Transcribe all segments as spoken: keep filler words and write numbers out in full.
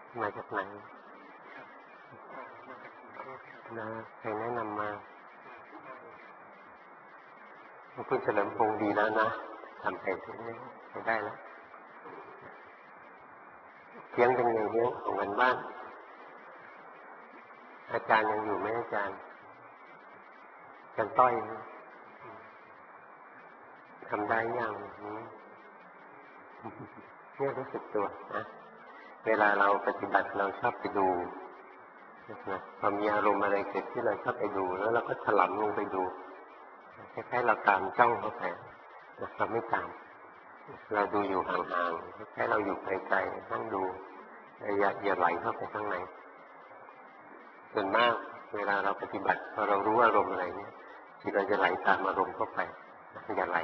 มาจากไหนนะใครแนะนำมาคุณเฉลิมพงษ์ดีแล้วนะทำไปถึงนี้ไปได้แล้วเที่ยงเป็นไงเนี้ยของกันบ้านอาจารย์ยังอยู่ไหมอาจารย์อาจารย์ต้อยทำได้ยังเนี่ยรู้สึกตัวนะเวลาเราปฏิบัติเราชอบไปดูนะพอมีอารมณ์อะไรเกิดที่เราชอบไปดูแล้วเราก็ถลำลงไปดูคล้ายๆเราตามจ้องเข้าไปเราไม่ตามเราดูอยู่ห่างๆคล้ายๆเราอยู่ไกลๆนั่งดูอย่าอย่าไหลเข้าไปข้างในส่วนมากเวลาเราปฏิบัติพอเรารู้อารมณ์อะไรเนี่ยจิตเราจะไหลตามอารมณ์เข้าไปอย่าไหล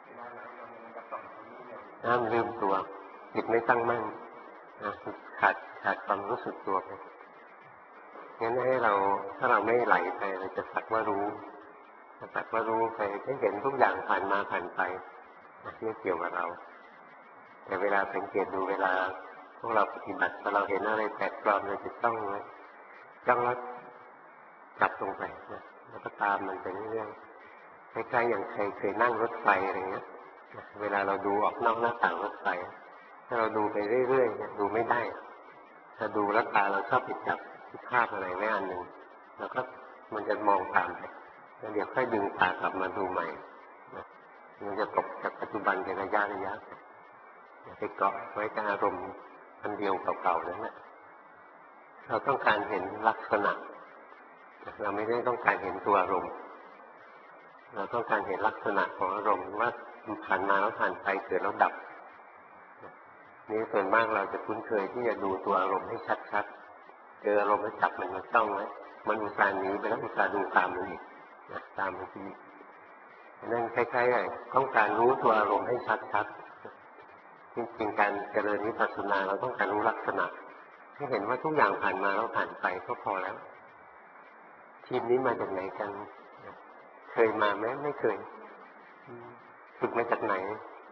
ห้ามลืมตัวจิตไม่ตั้งมั่นขาดขาดความรู้สึกตัวไปงั้นให้เราถ้าเราไม่ไหลไปเราจะสักว่ารู้สักว่ารู้ไปให้เห็นทุกอย่างผ่านมาผ่านไปไม่เกี่ยวกับเราแต่เวลาสังเกตดูเวลาพวกเราปฏิบัติพอเราเห็นอะไรแปลกปลอมเราจะต้องจ้องแล้วจับลงไปนะแล้วก็ตามมันไปเรื่อยๆคล้ายๆอย่างใครเคยนั่งรถไฟอะไรเงี้ยเวลาเราดูออกนอกหน้าต่างรถไฟถ้าเราดูไปเรื่อยๆเนี่ยดูไม่ได้ถ้าดูแล้วตาเราชอบไปจับภาพอะไรไว้อันหนึ่งแล้วก็มันจะมองตามไปแล้วเดี๋ยวค่อยดึงตากลับมาดูใหม่มันจะตกจากปัจจุบันเป็นระยะระยะไปเกาะไว้กับอารมณ์อันเดียวเก่าๆนั่นแหละเราต้องการเห็นลักษณะเราไม่ได้ต้องการเห็นตัวอารมณ์เราต้องการเห็นลักษณะของอารมณ์ว่าผ่านมาแล้วผ่านไปเกิดแล้วดับนี่ส่วนมากเราจะคุ้นเคยที่จะดูตัวอารมณ์ให้ชัดๆเจออารมณ์แล้วจับมันมาจ้องไว้มันอุตส่าห์หนีไปแล้วอุตส่าห์ดูตามมันอีกตามมันทีนั่นคล้ายๆต้องการรู้ตัวอารมณ์ให้ชัดๆจริงๆการเจริญวิปัสสนาเราต้องการรู้ลักษณะให้เห็นว่าทุกอย่างผ่านมาแล้วผ่านไปก็พอแล้วทีมนี้มาจากไหนกันเคยมาไหมไม่เคยฝึกมาจากไหน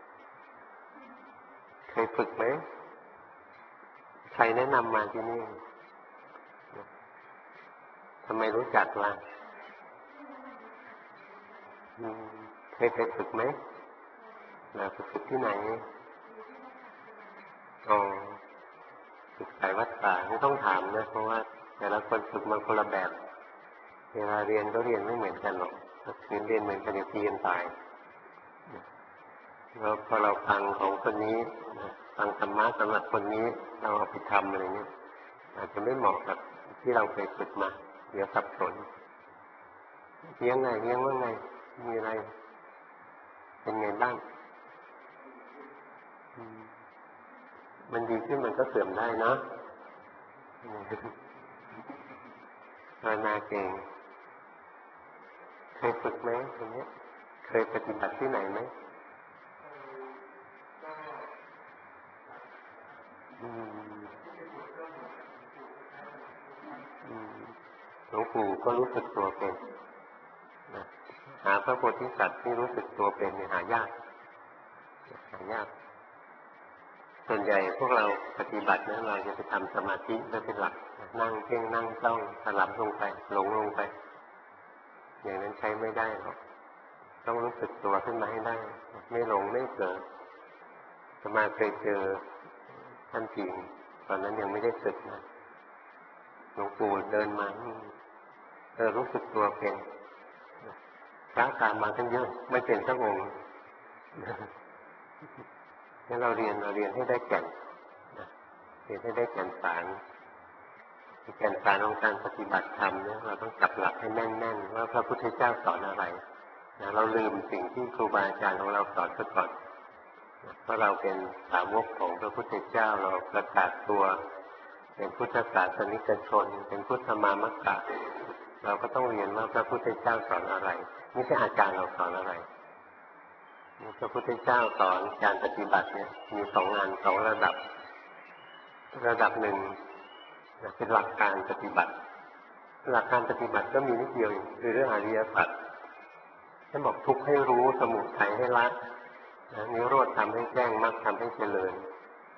เคยฝึกไหมใครแนะนำมาที่นี่ทำไมรู้จักล่ะเคยไปฝึกไหมแล้วฝึกที่ไหนอ๋อฝึกสายวัดป่าไม่ต้องถามนะเพราะว่าแต่ละคนฝึกมาคนละแบบเวลาเรียนก็เรียนไม่เหมือนกันหรอกเรียนเรียนเหมือนกันจะตีกันตายแล้วพอเราฟังของคนนี้ฟังธรรมะสำหรับคนนี้เราเอาไปทำอะไรเงี้ยอาจจะไม่เหมาะกับที่เราเคยฝึกมาเดี๋ยวสับสนเลี้ยงไงเลี้ยงว่าไงมีอะไรเป็นไงบ้างมันดีขึ้นมันก็เสื่อมได้เนาะภาวนาเก่งเคยฝึกไหมตรงนี้เคยปฏิบัติที่ไหนไหมหลวงปู่ก็รู้สึกตัวเป็นหาพระโพธิสัตว์ที่รู้สึกตัวเป็นหายากหายากส่วนใหญ่พวกเราปฏิบัตินั้นเราจะไปทำสมาธิแล้วเป็นหลักนั่งเพ่งนั่งจ้องสลับลงไปหลงลงไปอย่างนั้นใช้ไม่ได้หรอกต้องรู้สึกตัวขึ้นมาให้ได้ไม่หลงไม่เผลอสมาเคยเจอท่านผิงตอนนั้นยังไม่ได้ศึกนะหลวงปู่เดินมาเออรู้สึกตัวเป็นพระตามมาทั้งเยอะไม่เป็นสักองค์งั้นเราเรียนเราเรียนให้ได้แก่นเรียนให้ได้แก่นสารแก่นสารของการปฏิบัติธรรมเนี่ยเราต้องจับหลักให้แน่นๆว่าพระพุทธเจ้าสอนอะไรนะเราลืมสิ่งที่ครูบาอาจารย์ของเราสอนซะก่อนเพราะเราเป็นสาวกของพระพุทธเจ้าเราประกาศตัวเป็นพุทธศาสนิกชนเป็นพุทธมามกะเราก็ต้องเรียนว่าพระพุทธเจ้าสอนอะไรไม่ใช่อาจารย์เราสอนอะไรพระพุทธเจ้าสอนการปฏิบัติเนี่ยมีสองงานสองระดับระดับหนึ่งเป็นหลักการปฏิบัติหลักการปฏิบัติก็มีนิดเดียวคือเรื่องอริยสัจท่านบอกทุกข์ให้รู้สมุทัยให้ละนิโรธทำให้แจ้งมรรคทำให้เจริญ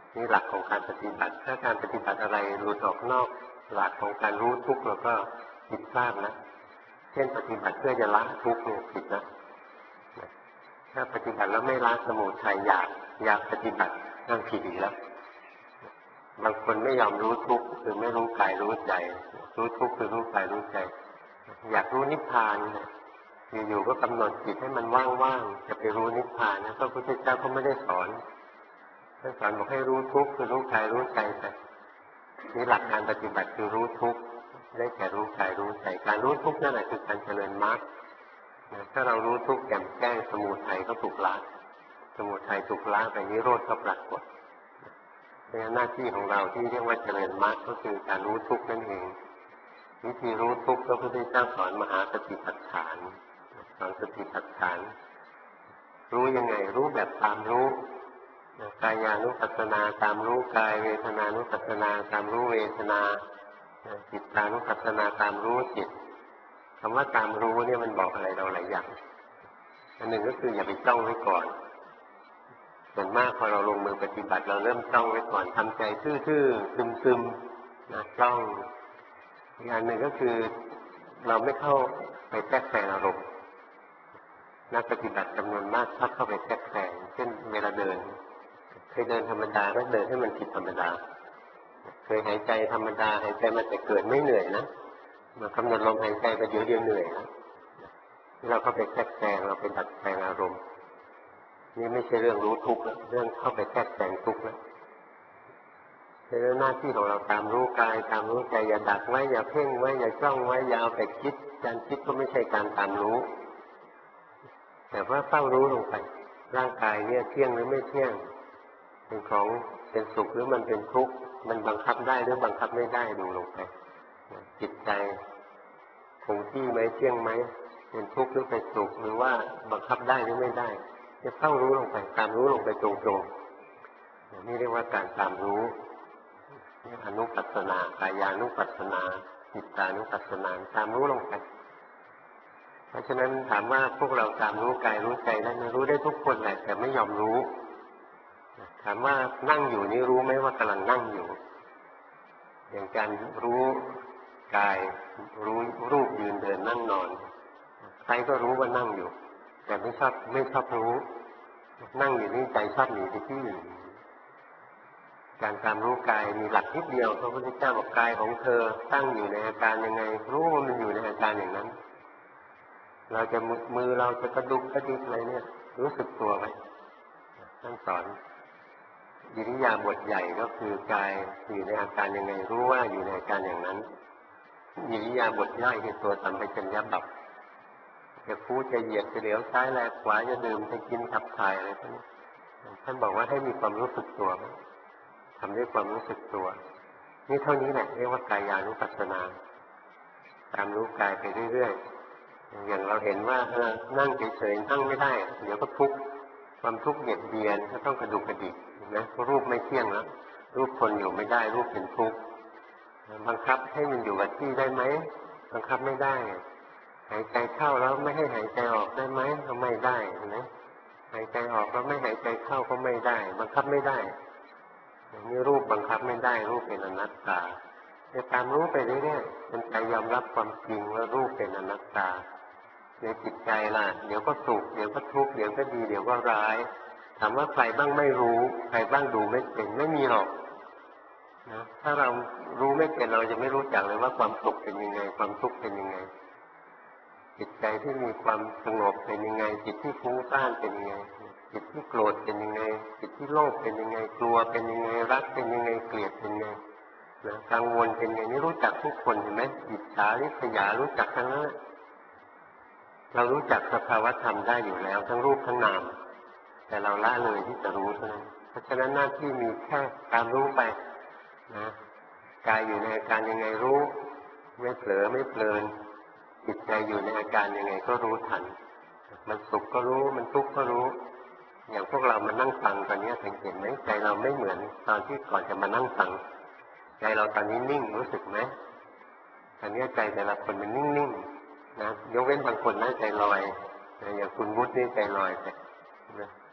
นี่หลักของการปฏิบัติถ้าการปฏิบัติอะไรหลุดออกนอกหลักของการรู้ทุกข์เราก็ผิดพลาดนะเช่นปฏิบัติเพื่อจะละทุกข์เนี่ยผิดนะถ้าปฏิบัติแล้วไม่ละสมุทัยอยากอยากปฏิบัตินั่นผิดอีกแล้วบางคนไม่ยอมรู้ทุกข์คือไม่รู้กายรู้ใจรู้ทุกข์คือรู้กายรู้ใจอยากรู้นิพพานเนี่ยอยู่ๆก็กำหนดจิตให้มันว่างๆจะไปรู้นิพพานนะพระพุทธเจ้าก็ไม่ได้สอนท่านสอนบอกให้รู้ทุกข์คือรู้กายรู้ใจแต่นี่หลักการปฏิบัติคือรู้ทุกข์ได้แก่รู้กายรู้ใจการรู้ทุกข์นั่นแหละคือการเจริญมรรคถ้าเรารู้ทุกข์แจ่มแจ้งสมุทัยก็ถูกละสมุทัยถูกละไปนิโรธก็ปรากฏเพราะฉะนั้นหน้าที่ของเราที่เรียกว่าเจริญมรรคก็คือการรู้ทุกข์นั่นเองวิธีรู้ทุกข์พระพุทธเจ้าสอนมหาสติปัฏฐานสอนสติปัฏฐานรู้ยังไงรู้แบบตามรู้กายานุปัสสนาตามรู้กายเวทนานุปัสสนาตามรู้เวทนาจิตานุปัสสนาตามรู้จิตคำว่าตามรู้เนี่ยมันบอกอะไรเราหลายอย่างอันหนึ่งก็คืออย่าไปจ้องไว้ก่อนส่วนมากพอเราลงมือปฏิบัติเราเริ่มจ้องไว้ก่อนทำใจทื่อๆซึมๆนะจ้องอีกอันหนึ่งก็คือเราไม่เข้าไปแทรกแซงอารมณ์นักปฏิบัติจำนวนมากชอบเข้าไปแทรกแซงเช่นเวลาเดินเคยเดินธรรมดาก็เดินให้มันผิดธรรมดาเคยหายใจธรรมดาหายใจมาแต่เกิดไม่เหนื่อยนะมากำหนดลมหายใจไปเดี๋ยวเดียวเหนื่อยนะเราก็ไปแทรกแซงเราไปดัดแปลงอารมณ์นี่ไม่ใช่เรื่องรู้ทุกข์แล้วเรื่องเข้าไปแทรกแซงทุกข์แล้วเป็นหน้าที่ของเราตามรู้กายตามรู้ใจอย่าดักไว้อย่าเพ่งไว้อย่าจ้องไว้อย่าเอาไปคิดการคิดก็ไม่ใช่การตามรู้แต่ว่าเฝ้ารู้ลงไปร่างกายเนี่ยเที่ยงหรือไม่เที่ยงเป็นของเป็นสุขหรือมันเป็นทุกข์มันบังคับได้หรือบังคับไม่ได้ดูลงไปจิตใจคงที่ไหมเที่ยงไหมเป็นทุกข์หรือเป็นสุขหรือว่าบังคับได้หรือไม่ได้จะเฝ้ารู้ลงไปตามรู้ลงไปตรงๆนี่เรียกว่าการตามรู้อนุปัสสนากายานุปัสสนาจิตานุปัสสนาตามรู้ลงไปเพราะฉะนั้นถามว่าพวกเราตามรู้กายรู้ใจได้ไหมรู้ได้ทุกคนแหละแต่ไม่ยอมรู้ถามว่านั่งอยู่นี่รู้ไหมว่ากำลังนั่งอยู่อย่างการรู้กายรู้รูปยืนเดินนั่งนอนใครก็รู้ว่านั่งอยู่แต่ไม่ชอบไม่ชอบรู้นั่งอยู่นี่ใจชอบหนีไปที่อื่นการตามรู้กายมีหลักนิดเดียวพระพุทธเจ้าบอกกายของเธอตั้งอยู่ในอาการยังไงรู้ว่ามันอยู่ในอาการอย่างนั้นเราจะมือเราจะกระดุกกระดิกอะไรเนี่ยรู้สึกตัวไหมท่านสอนอิริยาบถใหญ่ก็คือกายอยู่ในอาการยังไงรู้ว่าอยู่ในอาการอย่างนั้นอิริยาบถย่อยคือตัวสัมปชัญญะบัพจะพูดจะเหยียดจะเหลียวซ้ายแลขวาจะดื่มจะกินขับถ่ายอะไรพวกนี้ท่านบอกว่าให้มีความรู้สึกตัวทำด้วยความรู้สึกตัวนี่เท่านี้แหละเรียกว่ากายานุปัสสนาตามรู้กายไปเรื่อยๆอย่างเราเห็นว่าเออนั่งเฉยๆนั่งไม่ได้เดี๋ยวก็ทุกข์ความทุกข์เบียดเบียนก็ต้องกระดุกกระดิกนะรูปไม่เที่ยงแล้วรูปคนอยู่ไม่ได้รูปเป็นทุกข์บังคับให้มันอยู่กับที่ได้ไหมบังคับไม่ได้หายใจเข้าแล้วไม่ให้หายใจออกได้ไหมก็ไม่ได้นะหายใจออกแล้วไม่หายใจเข้าก็ไม่ได้บังคับไม่ได้นี่รูปบังคับไม่ได้รูปเป็นอนัตตาจะตามรู้ไปเรื่อยๆจนใจยอมรับความจริงว่ารูปเป็นอนัตตาในจิตใจล่ะเดี๋ยวก็สุขเดี๋ยวก็ทุกข์เดี๋ยวก็ดีเดี๋ยวก็ร้ายถามว่าใครบ้างไม่รู้ใครบ้างดูไม่เป็นไม่มีหรอกนะถ้าเรารู้ไม่เป็นเราจะไม่รู้จักเลยว่าความสุขเป็นยังไงความทุกข์เป็นยังไงจิตใจที่มีความสงบเป็นยังไงจิตที่ฟุ้งซ่านเป็นยังไงจิตที่โกรธเป็นยังไงจิตที่โลภเป็นยังไงกลัวเป็นยังไงรักเป็นยังไงเกลียดเป็นยังไงนะกังวลเป็นยังไงนี่รู้จักทุกคนเห็นไหมอิจฉาริษยารู้จักทั้งนั้นเรารู้จักสภาวธรรมได้อยู่แล้วทั้งรูปทั้งนามแต่เราละเลยที่จะรู้เท่านั้นเพราะฉะนั้นหน้าที่มีแค่ตามรู้ไปนะกายอยู่ในอาการยังไงรู้ไม่เผลอไม่เพลินจิตใจอยู่ในอาการยังไงก็รู้ทันมันสุขก็รู้มันทุกข์ก็รู้อย่างพวกเรามานั่งฟังตอนนี้สังเกตไหมใจเราไม่เหมือนตอนที่ก่อนจะมานั่งฟังใจเราตอนนี้นิ่งรู้สึกไหมตอนนี้ใจแต่ละคนมันนิ่งๆนะยกเว้นบางคนนะใจลอยนะอย่างคุณวุฒินี่ใจลอยแต่นะ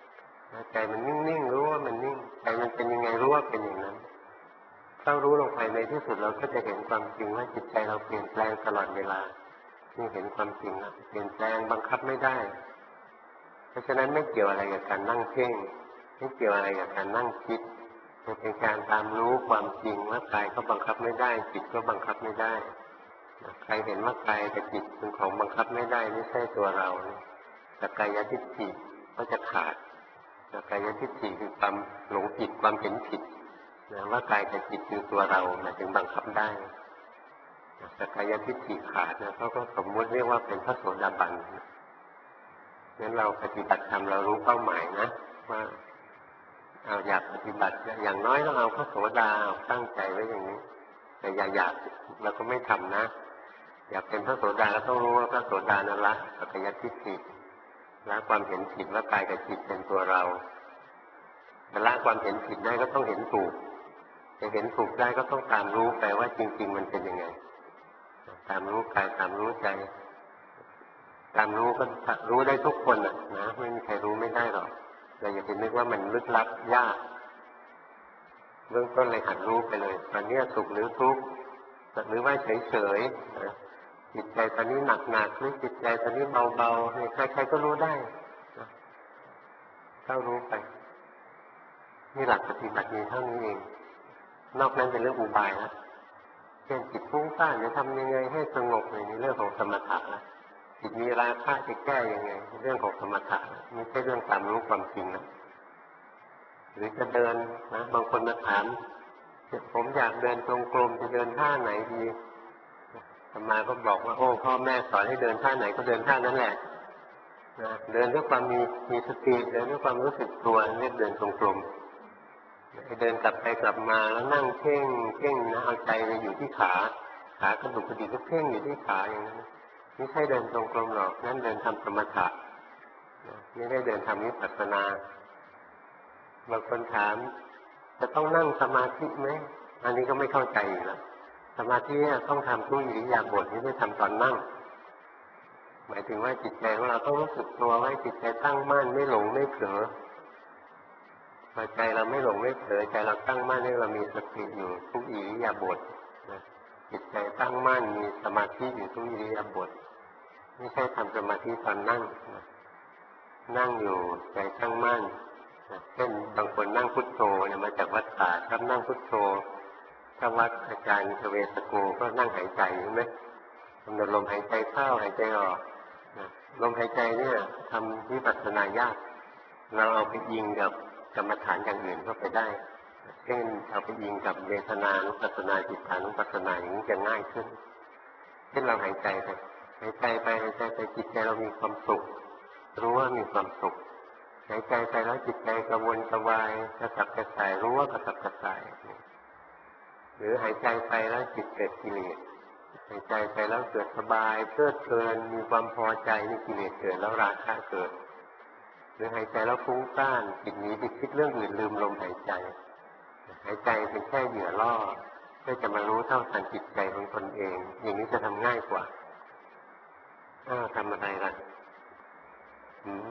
ใจมันนิ่งๆรู้ว่ามันนิ่งใจมันเป็นยังไงรู้ว่าเป็นอย่างนั้นถ้ารู้ลงไปในที่สุดเราก็จะเห็นความจริงว่าจิตใจเราเปลี่ยนแปลงตลอดเวลานี่เห็นความจริงแล้วเปลี่ยนแปลงบังคับไม่ได้เพราะฉะนั้นไม่เกี่ยวอะไรกับการนั่งเพ่งไม่เกี่ยวอะไรกับการนั่งคิดมันเป็นการตามรู้ความจริงว่ากายก็บังคับไม่ได้จิตก็บังคับไม่ได้ใครเห็นว่ากายกับจิตเป็นของบังคับไม่ได้ไม่ใช่ตัวเราสักกายทิฏฐิก็จะขาดสักกายทิฏฐิคือความหลงผิดความเห็นผิดนะว่ากายกับจิตคือตัวเราหมายถึงบังคับได้สักกายทิฏฐิขาดนะเขาก็สมมติเรียกว่าเป็นพระโสดาบันงั้นเราปฏิบัติธรรมเรารู้เป้าหมายนะว่าเอาอยากปฏิบัติอย่างน้อยต้องเอาพระโสดาตั้งใจไว้อย่างนี้แต่อย่าอยากเราก็ไม่ทำนะอยากเป็นพระโสดาก็ต้องรู้ว่าพระโสดานั้นละสักกายทิฏฐิละความเห็นผิดว่ากายกับจิตเป็นตัวเราแต่ละความเห็นผิดได้ก็ต้องเห็นถูกจะเห็นถูกได้ก็ต้องตามรู้ไปว่าจริงๆมันเป็นยังไงตามรู้กายตามรู้ใจตามรู้ก็รู้ได้ทุกคนอ่ะนะไม่มีใครรู้ไม่ได้หรอกเราอย่าไปนึกว่ามันลึกลับยากเบื้องต้นเลยหัดรู้ไปเลยตอนนี้สุขหรือทุกข์หรือว่าเฉยๆนะจิตใจตอนนี้หนักๆหรือจิตใจตอนนี้เบาๆนี่ใครๆก็รู้ได้นะเข้ารู้ไปนี่หลักปฏิบัติมีเท่านี้เองนอกนั้นเป็นเรื่องอุบายนะเช่นจิตฟุ้งซ่านจะทำยังไงให้สงบในเรื่องของสมถะนะจิตมีราคะจะแก้ยังไงเรื่องของสมถะไม่ใช่เรื่องตามรู้ความจริงนะหรือจะเดินนะบางคนมาถามผมอยากเดินตรงกลมจะเดินท่าไหนดีอาตมาก็บอกว่าโอ้พ่อแม่สอนให้เดินท่าไหนก็เดินท่านั้นแหละนะเดินด้วยความมีมีสติเดินด้วยความรู้สึกตัวเรียกเดินตรงกลมเดินกลับไปกลับมาแล้วนั่งเพ่งเพ่งนะเอาใจไปอยู่ที่ขาขากระดูกกระดิกก็เพ่งอยู่ที่ขาอย่างนั้นไม่ใช่เดินตรงกลมหรอกนั่นเดินทำสมถะไม่ได้เดินทำวิปัสสนาบางคนถามจะต้องนั่งสมาธิไหมอันนี้ก็ไม่เข้าใจอีกแล้วสมาธิต้องทำทุกอิริยาบถไม่ได้ทำตอนนั่งหมายถึงว่าจิตใจของเราต้องรู้สึกตัวไว้จิตใจตั้งมั่นไม่หลงไม่เผลอพอใจเราไม่หลงไม่เผลอใจเราตั้งมั่นให้เรามีสติอยู่ทุกอิริยาบถนะจิตใจตั้งมั่นมีสมาธิอยู่ทุกอิริยาบถไม่ใช่ทำสมาธิตอนนั่งนะนั่งอยู่ใจตั้งมั่นนะเช่นบางคนนั่งพุทโธเนี่ยมาจากวัดป่าชอบนั่งพุทโธถ้าวัดอาจารย์เทเวศโกก็นั่งหายใจใช่ไหมกำหนดลมหายใจเข้าหายใจออกนะลมหายใจเนี่ยทำวิปัสสนายากเราเอาไปยิงกับกรรมฐานอย่างอื่นเข้าไปได้เช่นเอาไปยิงกับเวทนานุปัสสนาจิตานุปัสสนาอย่างนี้จะง่ายขึ้นเช่นเราหายใจไปหายใจไปหายใจไปจิตใจเรามีความสุขรู้ว่ามีความสุขหายใจไปแล้วจิตใจกระวนกระวายกระสับกระส่ายรู้ว่ากระสับกระส่ายหรือหายใจไปแล้วจิตเกิดกิเลสหายใจไปแล้วเกิดสบายเพลิดเพลินมีความพอใจนี่กิเลสเกิดแล้วราคะเกิดหรือหายใจแล้วฟุ้งซ่านจิตหนีไปคิดเรื่องอื่นลืมลมหายใจหายใจเป็นแค่เหยื่อล่อเพื่อจะมารู้เท่าทันจิตใจของตนเองอย่างนี้จะทำง่ายกว่าอ้าวทำอะไรล่ะหืม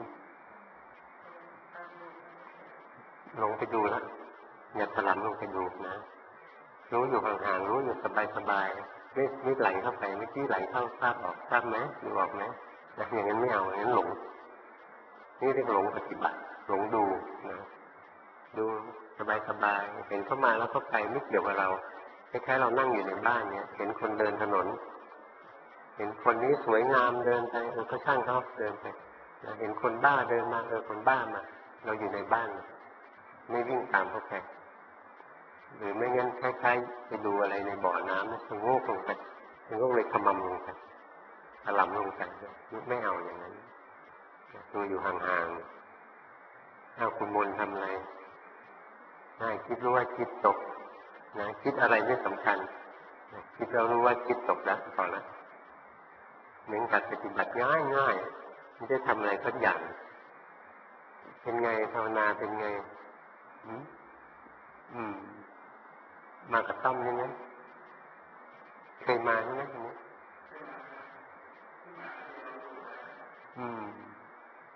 ลงไปดูแล้วอย่าถลำลงไปดูนะรู้อยู่ห่างๆรู้อยู่สบายๆไม่ไม่ไหลเข้าไปไม่ที่ไหลเข้าทราบออกทราบไหมดูออกไหมนะอย่างนั้นไม่เอาอย่างนั้นหลงนี่เรียกหลงปฏิบัติหลงดูนะดูสบายๆเห็นเข้ามาแล้วเข้าไปไม่เกี่ยวกับเราคล้ายๆเรานั่งอยู่ในบ้านเนี่ยเห็นคนเดินถนนเห็นคนนี้สวยงามเดินไปเออก็ช่างเขาเดินไปเห็นคนบ้าเดินมาเออคนบ้ามาเราอยู่ในบ้านไม่วิ่งตามเขาไปหรือไม่งั้นคล้ายๆไปดูอะไรในบ่อน้ำนะสงโงกลงไปสงโงกเลยขมำลงไปถลำลงไปไม่เอาอย่างนั้นดูอยู่ห่างๆเอาคุณมนทำอะไรได้คิดรู้ว่าคิดตกนะคิดอะไรไม่สำคัญคิดเรารู้ว่าคิดตกแล้วพอแล้วเหมือนการปฏิบัติง่ายๆไม่ได้ทำอะไรสักอย่างเป็นไงภาวนาเป็นไงอืมอืมมากับต้อมนี่ไหมเคยมาใช่ไหมอืม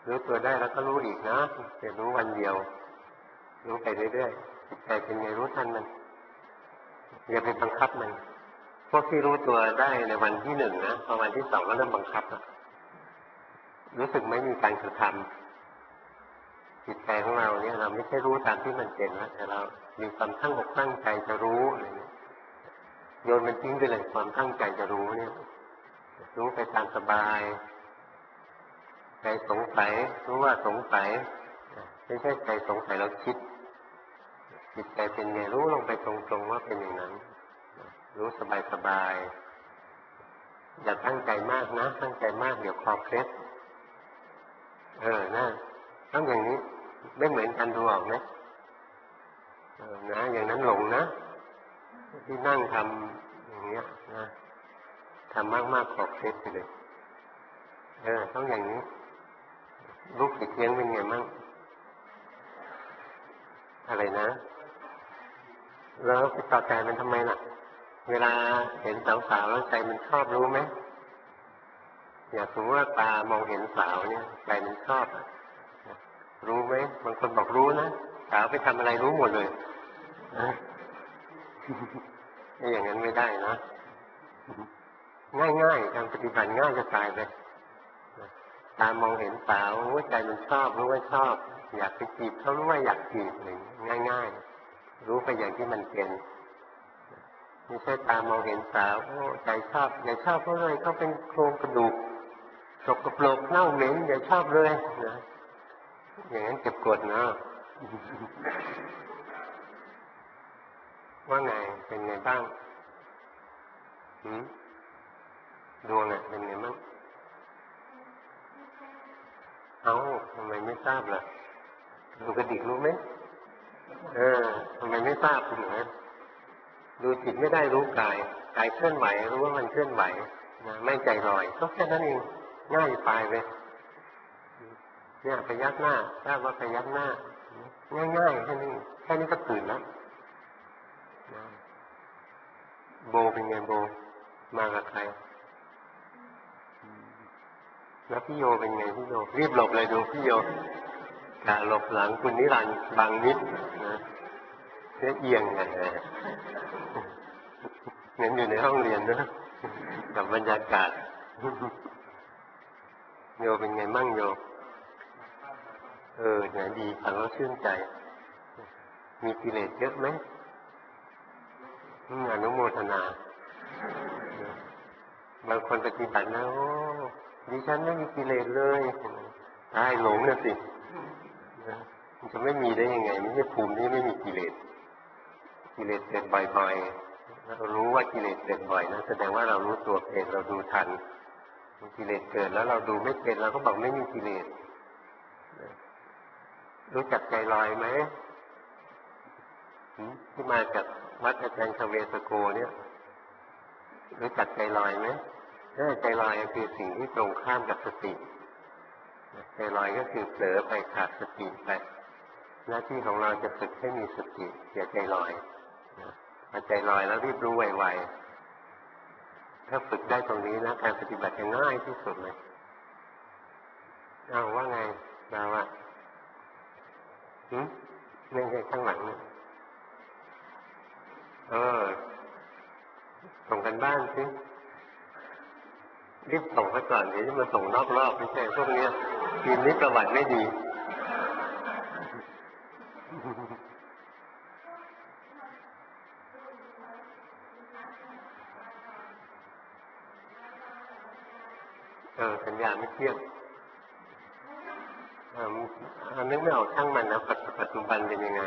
รู้ตัวได้แล้วก็รู้อีกนะจะรู้วันเดียวรู้ไปเรื่อยๆจิตใจเป็นไงรู้ทันมันอย่าไปบังคับมันพวกที่รู้ตัวได้ในวันที่หนึ่งนะพอวันที่สองก็เริ่มบังคับแล้วรู้สึกไม่มีการกระทำจิตใจของเราเนี่ยเราไม่ใช่รู้ตามที่มันเป็นแล้วแต่เรามีความตั้งอกตั้งใจจะรู้อะไรเงี้ยโยนมันทิ้งไปเลยความตั้งใจจะรู้เนี่ยรู้ไปตามสบายใจสงสัยรู้ว่าสงสัยไม่ใช่ใจสงสัยเราคิดจิตใจเป็นไงรู้ลงไปตรงๆว่าเป็นอย่างนั้นรู้สบายๆอย่าตั้งใจมากนะตั้งใจมากเดี๋ยวคอเคล็ดเออนะต้องอย่างนี้ไม่เหมือนกันดูออกไหมเออนะอย่างนั้นหลงนะที่นั่งทำอย่างเงี้ยนะทำมากๆขอบเคล็ดไปเลยเออต้องอย่างนี้ลูกติดเลี้ยงเป็นไงมั่งอะไรนะแล้วไปต่อใจมันทำไมล่ะเวลาเห็นสาวๆแล้วใจมันชอบรู้ไหมอยากสมมติว่าตามองเห็นสาวเนี่ยใจมันชอบรู้ไหมบางคนบอกรู้นะสาวไปทำอะไรรู้หมดเลยไม่อย่างนั้นไม่ได้นะง่ายๆการปฏิบัติง่ายจะตายไปตามองเห็นสาวรู้ว่าใจมันชอบรู้ว่าชอบอยากไปจีบเขารู้ว่าอยากจีบอะไรง่ายๆรู้ไปอย่างที่มันเป็นไม่ใช่ตามองเห็นสาวโอ้ใจชอบอย่าชอบเขาเลยเขาเป็นโครงกระดูกสกปรกเน่าเหม็นอย่าชอบเลยนะอย่างนั้นเก็บกดนะว่าไงเป็นไงบ้างหืมดวงอ่ะเป็นไงบ้างเอ้าทำไมไม่ทราบล่ะดูกระดิกรู้ไหมเออทำไมไม่ทราบเหรอดูจิตไม่ได้รู้กายกายเคลื่อนไหวรู้ว่ามันเคลื่อนไหวนะไม่ใจลอยก็แค่นั้นเองง่ายไปเลยเนี่ยพยักหน้าทราบว่าพยักหน้าง่ายๆแค่นี้แค่นี้ก็ตื่นแล้วโบเป็นไงโบมากับใครแล้วพี่โยเป็นไงพี่โยรีบหลบเลยดูพี่โยกาหลบหลังคุณนิรันดร์บางนิดนะเสียเอียงไงเหมือนอยู่ในห้องเรียนนะกับบรรยากาศโยเป็นไงมั่งโยเออไหนดีฟังแล้วชื่นใจมีกิเลสเยอะไหมอนุโมทนาบางคนปฏิบัตินะโอ้ดิฉันไม่มีกิเลสเลยตายหลงน่ะสิมันจะไม่มีได้ยังไงไม่ใช่ภูมิที่ไม่มีกิเลสกิเลสเกิดบ่อยๆเรารู้ว่ากิเลสเกิดบ่อยนะแสดงว่าเรารู้ตัวเป็นเราดูทันกิเลสเกิดแล้วเราดูไม่เป็นเราก็บอกไม่มีกิเลสรู้จักใจลอยไหมที่มาจากวัดอาจารย์คเวสโกเนี่ยรู้จักใจลอยไหมใจลอยคือสิ่งที่ตรงข้ามกับสติใจลอยก็คือเผลอไปขาดสติไปหน้าที่ของเราจะฝึกให้มีสติอย่าใจลอยพอใจลอยแล้วรีบรู้ไวๆถ้าฝึกได้ตรงนี้นะการปฏิบัติจะง่ายที่สุดเลยเอาว่าไงดาวอ่ะหืมไม่ใช่ข้างหลังนะเออส่งกันบ้านสิรีบส่งไปก่อนเดี๋ยวจะมาส่งนอกรอบไม่ใช่พวกนี้ทีมนี้ประวัติไม่ดีเออสัญญาไม่เที่ยงเออนึกไม่ออกช่างมันนะปัจจุบันเป็นยังไง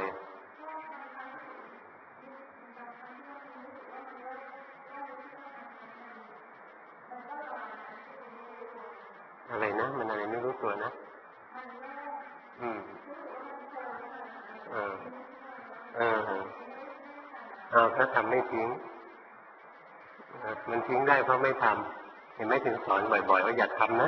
อะไรนะมันอะไรไม่รู้ตัวนะอืมเออเออเอาถ้าทำไม่ทิ้งมันทิ้งได้เพราะไม่ทำเห็นไหมถึงสอนบ่อยๆว่าอย่าทำนะ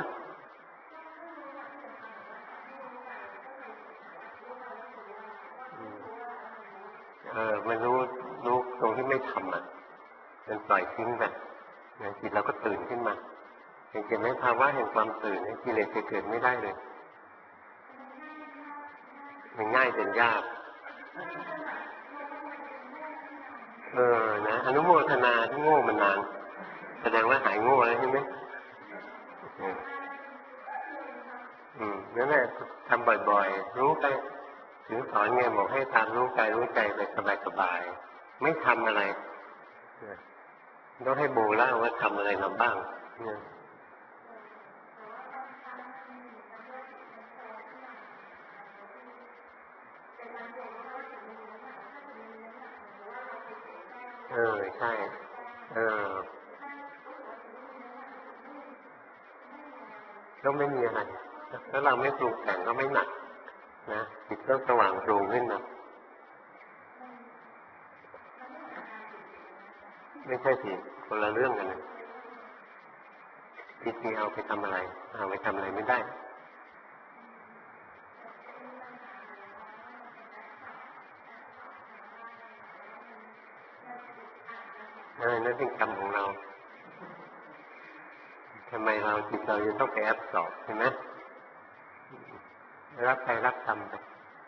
เออมันรู้รู้ตรงที่ไม่ทำอ่ะมันปล่อยทิ้งไปจิตเราก็ตื่นขึ้นมาเห็นไหมภาวะแห่งความตื่นกิเลสจะเกิดไม่ได้เลยมันง่ายจนยากเออนะอนุโมทนาที่โง่มันนานแสดงว่าหายโง่แล้วใช่ไหมอืมนั่นแหละทำบ่อยๆรู้ไปถึงสอนไงบอกให้ตามรู้กายรู้ใจไปสบายๆไม่ทำอะไรต้องให้โบเล่าว่าทำอะไรมาบ้างเออใช่เออก็ไม่มีอะไรถ้าเราไม่ปรุงแต่งก็ไม่หนักนะจิตก็สว่างโปร่งขึ้นนะไม่ใช่สิคนละเรื่องกันนะจิตนี้เอาไปทำอะไรเอาไปทำอะไรไม่ได้เออนั่นเป็นกรรมของเราทำไมเราจิตเราจะต้องไปแอบสอบใช่ไหมรับไปรับทำไป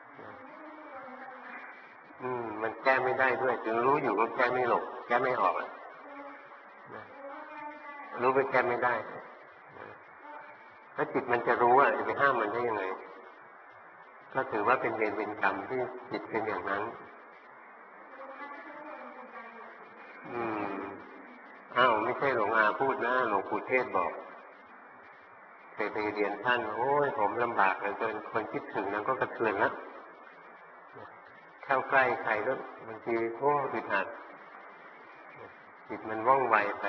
อืมมันแก้ไม่ได้ด้วยถึงรู้อยู่ก็แก้ไม่หลบแก้ไม่ออกอ่ะรู้ไปแก้ไม่ได้ถ้าจิตมันจะรู้อ่ะจะไปห้ามมันได้ยังไงก็ถือว่าเป็นเวรเป็นกรรมที่จิตเป็นอย่างนั้นอืมอ้าวไม่ใช่หลวงอาพูดนะหลวงปู่เทศบอกเคยไปเรียนท่านโอ้ยผมลำบากเหลือเกินคนคิดถึงนั้นก็กระเทือนแล้วเข้าใกล้ใครก็บางทีโอ้อึดอัดจิตมันว่องไวไป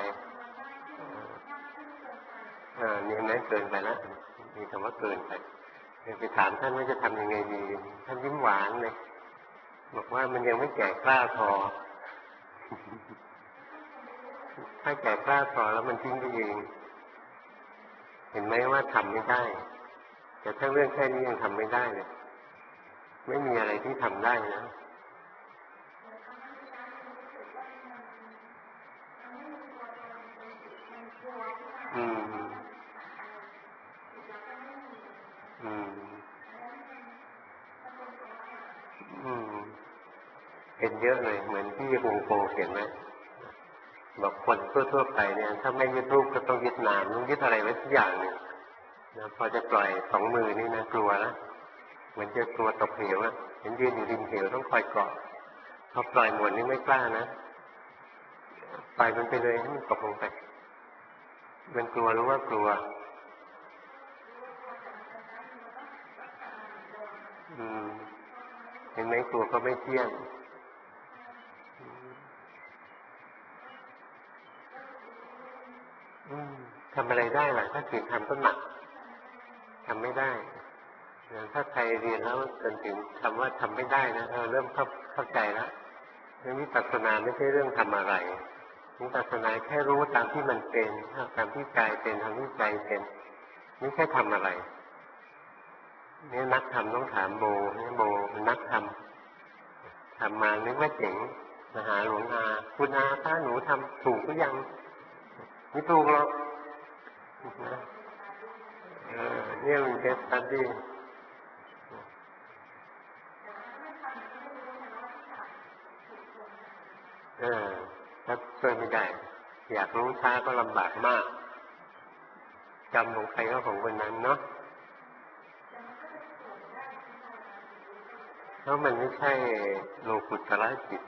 อ่านี่แม้เกินไปแล้วมีคำว่าเกินไปไปถามท่านว่าจะทำยังไงดีท่านยิ้มหวานเลยบอกว่ามันยังไม่แก่กล้าพอถ้าแก่กล้าพอแล้วมันทิ้งไปเองเห็นไหมว่าทำไม่ได้แต่ถ้าเรื่องแค่นี้ยังทำไม่ได้เลยไม่มีอะไรที่ทำได้นะอืมอืมอืมเป็นเยอะเลยเหมือนที่ฮงโปเขียนไหมบอกคนทั่วๆไปเนี่ยถ้าไม่ยึดรูปก็ต้องยึดนามต้องยึดอะไรไว้ทุกอย่างเนี่ยนะพอจะปล่อยสองมือนี่นะกลัวแล้วเหมือนจะกลัวตกเหวอ่ะเห็นยืนอยู่ริมเหวต้องคอยเกาะพอปล่อยหมดนี่ไม่กล้านะปล่อยมันไปเลยให้มันตกลงไปมันกลัวรู้ว่ากลัวอืมเห็นไหมกลัวก็ไม่เที่ยงทำอะไรได้ล่ะถ้าถึงทำก็หนักทำไม่ได้ถ้าใครเรียนแล้วจนถึงคำว่าทำไม่ได้นะเออเริ่มเข้าเข้าใจแล้วเรื่องวิปัสสนาไม่ใช่เรื่องทำอะไรวิปัสสนาแค่รู้ตามที่มันเป็นตามที่กายเป็นทางที่ใจเป็นไม่ใช่ทำอะไรนี่นักทำต้องถามโบนี่โบเป็นนักทำทำมานึกว่าเจ๋งมาหาหลวงอาคุณอาถ้าหนูทำถูกหรือยังไม่ถูกหรอกเนี่ยมันเป็นสตัดดี้เออถ้าช่วยไม่ได้อยากรู้ช้าก็ลำบากมากจำของใครก็ของคนนั้นเนาะเพราะมันไม่ใช่โลกุตระจิต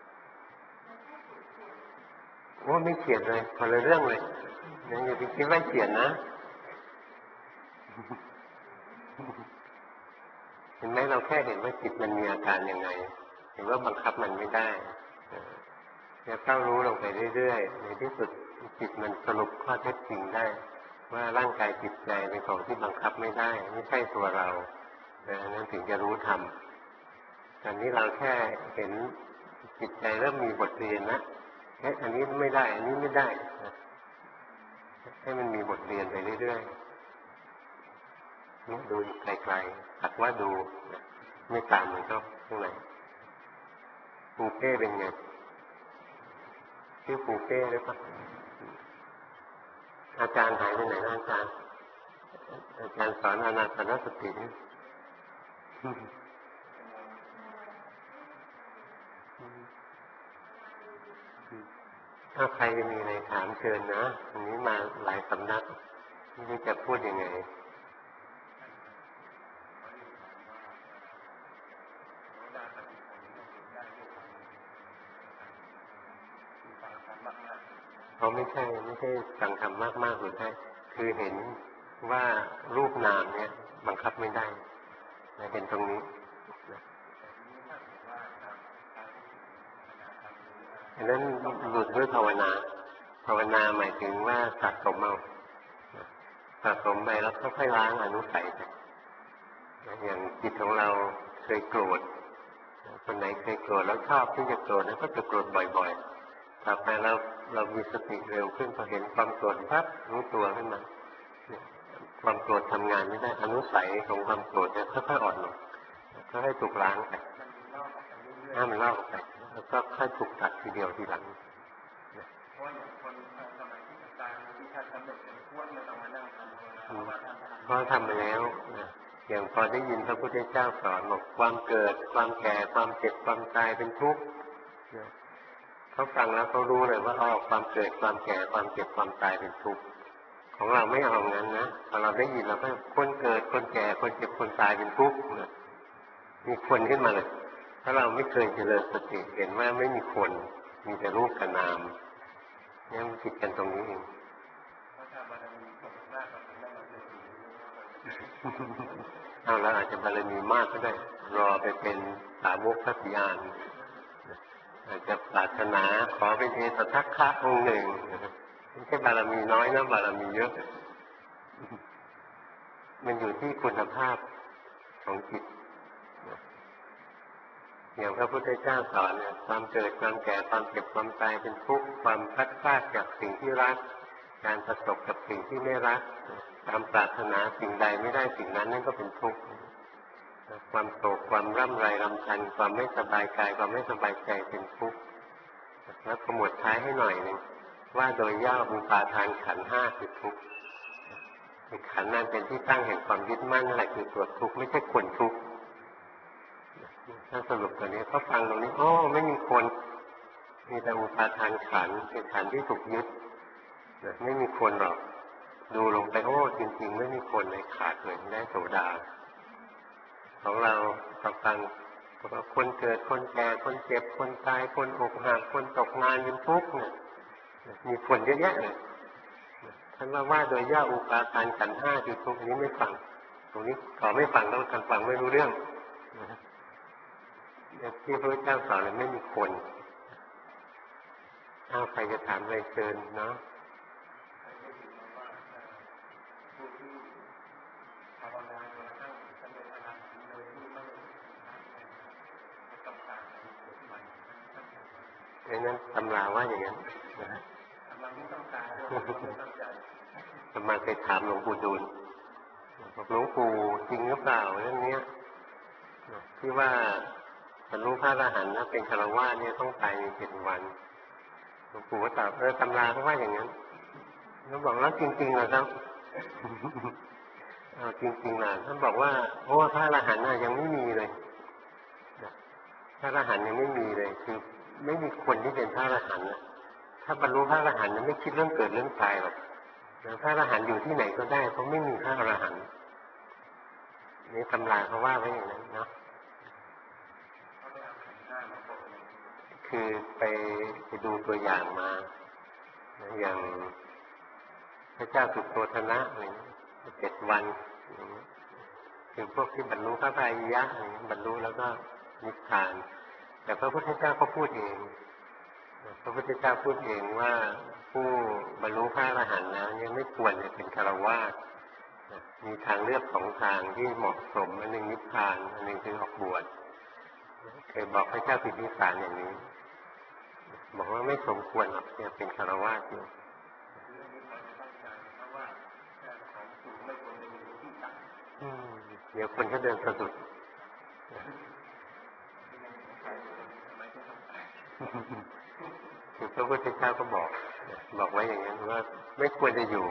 ว่าไม่เขียนเลยคนละเรื่องเลยยังอย่าไปคิดว่าเขียนนะเห็นไหมเราแค่เห็นว่าจิตมันมีอาการยังไงเห็นว่าบังคับมันไม่ได้จะเข้ารู้ลงไปเรื่อยๆในที่สุดจิตมันสรุปข้อเท็จจริงได้ว่าร่างกายจิตใจเป็นของที่บังคับไม่ได้ไม่ใช่ตัวเรานั่นถึงจะรู้ธรรมตอนนี้เราแค่เห็นจิตใจเริ่มมีบทเรียนนะเฮ้ยอันนี้ไม่ได้อันนี้ไม่ได้ให้มันมีบทเรียนไปเรื่อยๆนี่ดูไกลๆหัดว่าดูไม่ตามมันก็ข้างในปูเป้เป็นไงชื่อปูเป้หรือเปล่าอาจารย์หายไปไหนนะอาจารย์อาจารย์สอนอนาปานสติถ้าใครมีอะไรถามเชิญนะอันนี้มาหลายสำนักไม่รู้จะพูดยังไงเขาไม่ใช่ไม่ใช่สั่งทำมากๆหรือได้คือเห็นว่ารูปนามเนี่ยบังคับไม่ได้เห็นตรงนี้อันนั้นหลุดด้วยภาวนาภาวนาหมายถึงว่าสะสมเอาสะสมไปแล้วค่อยๆล้างอนุสัยไปอย่างจิตของเราเคยโกรธคนไหนเคยโกรธแล้วชอบที่จะโกรธแล้วก็จะโกรธบ่อยๆต่อไปเราเรามีสติเร็วขึ้นพอเห็นความโกรธปั๊บรู้ตัวขึ้นมาความโกรธทำงานไม่ได้อนุสัยของความโกรธเนี่ยค่อยๆอ่อนลงค่อยๆถูกล้างไปถ้ามันลอกไปแล้วก็ค่อยถูกตัดทีเดียวทีหลังเพราะอย่างคนสมัยที่ตายที่ท่านสำเร็จเป็นพวกไม่ต้องมานั่งทำเพราะทำไปแล้วนะอย่างพอได้ยินพระพุทธเจ้าสอนบอกความเกิดความแก่ความเจ็บความตายเป็นทุกข์เขาฟังแล้วเขารู้เลยว่าอ๋อความเกิดความแก่ความเจ็บความตายเป็นทุกข์ของเราไม่เอางั้นนะพอเราได้ยินเราก็คนเกิดคนแก่คนเจ็บคนตายเป็นทุกข์มีคนขึ้นมาเลยถ้าเราไม่เคยเจริญสติเห็นว่าไม่มีคนมีแต่รูปกับนามเนี่ยมันผิดกันตรงนี้เองเอาแล้วอาจจะบารมีมากก็ได้รอไปเป็นสาวกพระศรีอานอาจจะปรารถนาขอเป็นเอตทัคคะองค์หนึ่งไม่ใช่บารมีน้อยนะบารมีเยอะมันอยู่ที่คุณภาพของจิตอย่างพระพุทธเจ้าสอนเนี่ยความเกิดความแก่ความเจ็บความตายเป็นทุกข์ความพลัดพรากจากสิ่งที่รักการประสบกับสิ่งที่ไม่รักความปรารถนาสิ่งใดไม่ได้สิ่งนั้นนั่นก็เป็นทุกข์ความโศกความร่ำไรรำพันความไม่สบายกายความไม่สบายใจเป็นทุกข์แล้วขมวดท้ายให้หน่อยหนึ่งว่าโดยย่ออุปาทานขันธ์ห้าคือทุกข์ขันธ์นั้นเป็นที่ตั้งแห่งความยึดมั่นนั่นแหละคือตัวทุกข์ไม่ใช่คนทุกข์ถ้าสรุปตัวนี้เขาฟังตรงนี้อ๋อไม่มีคนมีแต่อุปาทานขันธ์เป็นขันธ์ที่ถูกยึดไม่มีคนหรอกดูลงไปโอ้จริงๆไม่มีคนเลยขาดเลยได้โสดาของเราฟังคนเกิดคนแก่คนเจ็บคนตายคนอกหักคนตกงานเป็นทุกข์เนี่ยมีคนเยอะแยะเลยท่านว่าว่าโดยย่ออุปาทานขันธ์ห้าคือทุกข์นี้ไม่ฟังตรงนี้ขอไม่ฟังต้องการฟังไม่รู้เรื่องที่พระเจ้าสอนเลยไม่มีคนถ้าใครจะถามอะไรเชิญเนาะไอ้นั้นตำราว่าอย่างนั้นตำราไม่ต้องการตำราเคยถามหลวงปู่ดูลบอกหลวงปู่จริงหรือเปล่าเรื่องนี้ที่ว่าบรรลุพระอรหันต์นะเป็นฆราวาสเนี่ยต้องตายในเจ็ดวันหลวงปู่ก็ตอบเออตำราเขาว่าอย่างนั้นเขาบอกแล้วจริงๆเหรอครับเอาจริงๆนะท่านบอกว่าโอ้พระอรหันต์ยังไม่มีเลยพระอรหันต์ยังไม่มีเลยคือไม่มีคนที่เป็นพระอรหันต์นะถ้าบรรลุพระอรหันต์นั้นไม่คิดเรื่องเกิดเรื่องตายหรอกพระอรหันต์อยู่ที่ไหนก็ได้เพราะไม่มีพระอรหันต์นี่ตำราเขาว่าไว้อย่างนั้นเนาะคือไปไปดูตัวอย่างมาอย่างพระเจ้าสุโธทนะอะไรเจ็ดวันคือพวกที่บรรลุพระพายยะบรรลุแล้วก็นิพพานแต่พระพุทธเจ้าก็พูดเองพระพุทธเจ้าพูดเองว่าผู้บรรลุพระอรหันต์แล้วยังไม่ควรจะเป็นฆราวาสมีทางเลือกของทางที่เหมาะสมอันหนึ่งนิพพานอันหนึ่งคือออกบวชเคยบอกพระเจ้าพิมพิสารอย่างนี้บอกว่าไม่สมควรหรอกจะเป็นฆราวาสอยู่เดี๋ยวคนก็เดินสะดุดคือพระพุทธเจ้าก็บอกบอกไว้อย่างนั้นว่าไม่ควรจะอยู่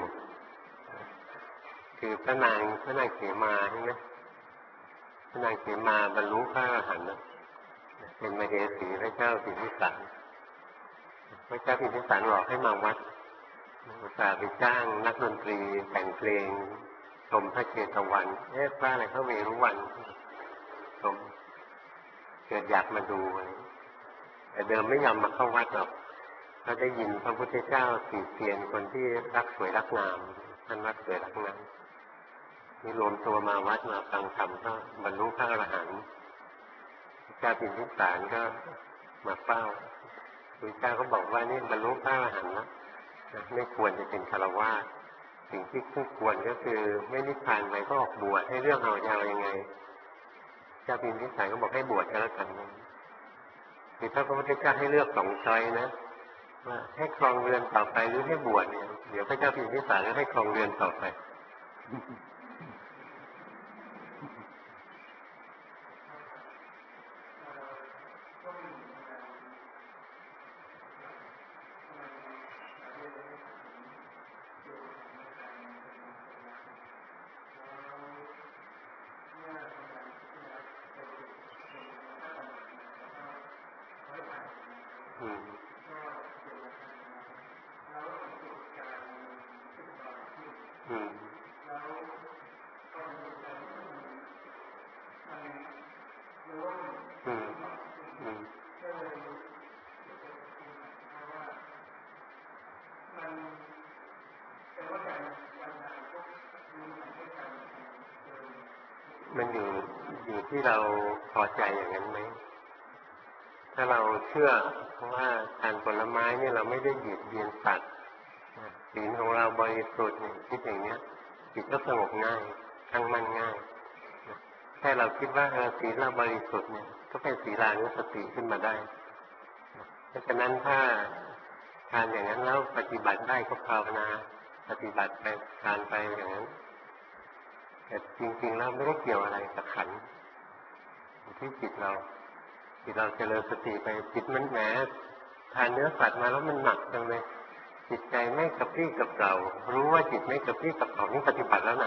คือพระนางพระนางเขมาใช่ไหมพระนางเขมาบรรลุพระอรหันต์เป็นมเหสีพระเจ้าสิทธิสารพระเจ้าพิมพิสารหลอกให้มาวัดอุตส่าห์ไปจ้างนักดนตรีแต่งเพลงชมพระเชตวันเอ๊ะพระอะไรพระเวรุวันชมเกิดอยากมาดูแต่เดิมไม่ยอมมาเข้าวัดหรอกเขาได้ยินพระพุทธเจ้าสี่เซียนคนที่รักสวยรักงามท่านรักสวยรักงามนี่รวมตัวมาวัดมาฟังธรรมก็บรรลุพระอรหันต์พระเจ้าพิมพิสารก็มาเฝ้าพระเจ้าก็บอกว่านี่บรรลุพระอรหันต์แล้วไม่ควรจะเป็นฆราวาสสิ่งที่คู่ควรก็คือไม่นิพพานไปก็ออกบวชให้เรื่องเอายาวยังไงเจ้าพิมพิสารก็บอกให้บวชก็แล้วกันคือพระพุทธเจ้าให้เลือกสองช้อยนะว่าให้ครองเรือนต่อไปหรือให้บวชเนี่ยเดี๋ยวพระเจ้าพิมพิสารก็ให้ครองเรือนต่อไปมันอยู่อยู่ที่เราพอใจอย่างนั้นไหมถ้าเราเชื่อว่าทานผลไม้เนี่ยเราไม่ได้เบียดเบียนสัตว์ศีลของเราบริสุทธิ์เนี่ยคิดอย่างเนี้ยจิตก็สงบง่ายตั้งมั่นง่ายแค่เราคิดว่าศีลเราบริสุทธิ์เนี่ยก็เป็นศีลานุสติขึ้นมาได้เพราะฉะนั้นถ้าทานอย่างนั้นแล้วปฏิบัติได้ก็ภาวนาปฏิบัติไปทานไปอย่างนั้นแต่จริงๆแล้วไม่ได้เกี่ยวอะไรกับขันธ์ที่จิตเราจิตเราเจริญสติไปจิตมันแหมทานเนื้อสัตว์มาแล้วมันหนักจังเลยจิตใจไม่กระปรี้กระเปร่ารู้ว่าจิตไม่กระปรี้กระเปร่านี่ปฏิบัติแล้วนะ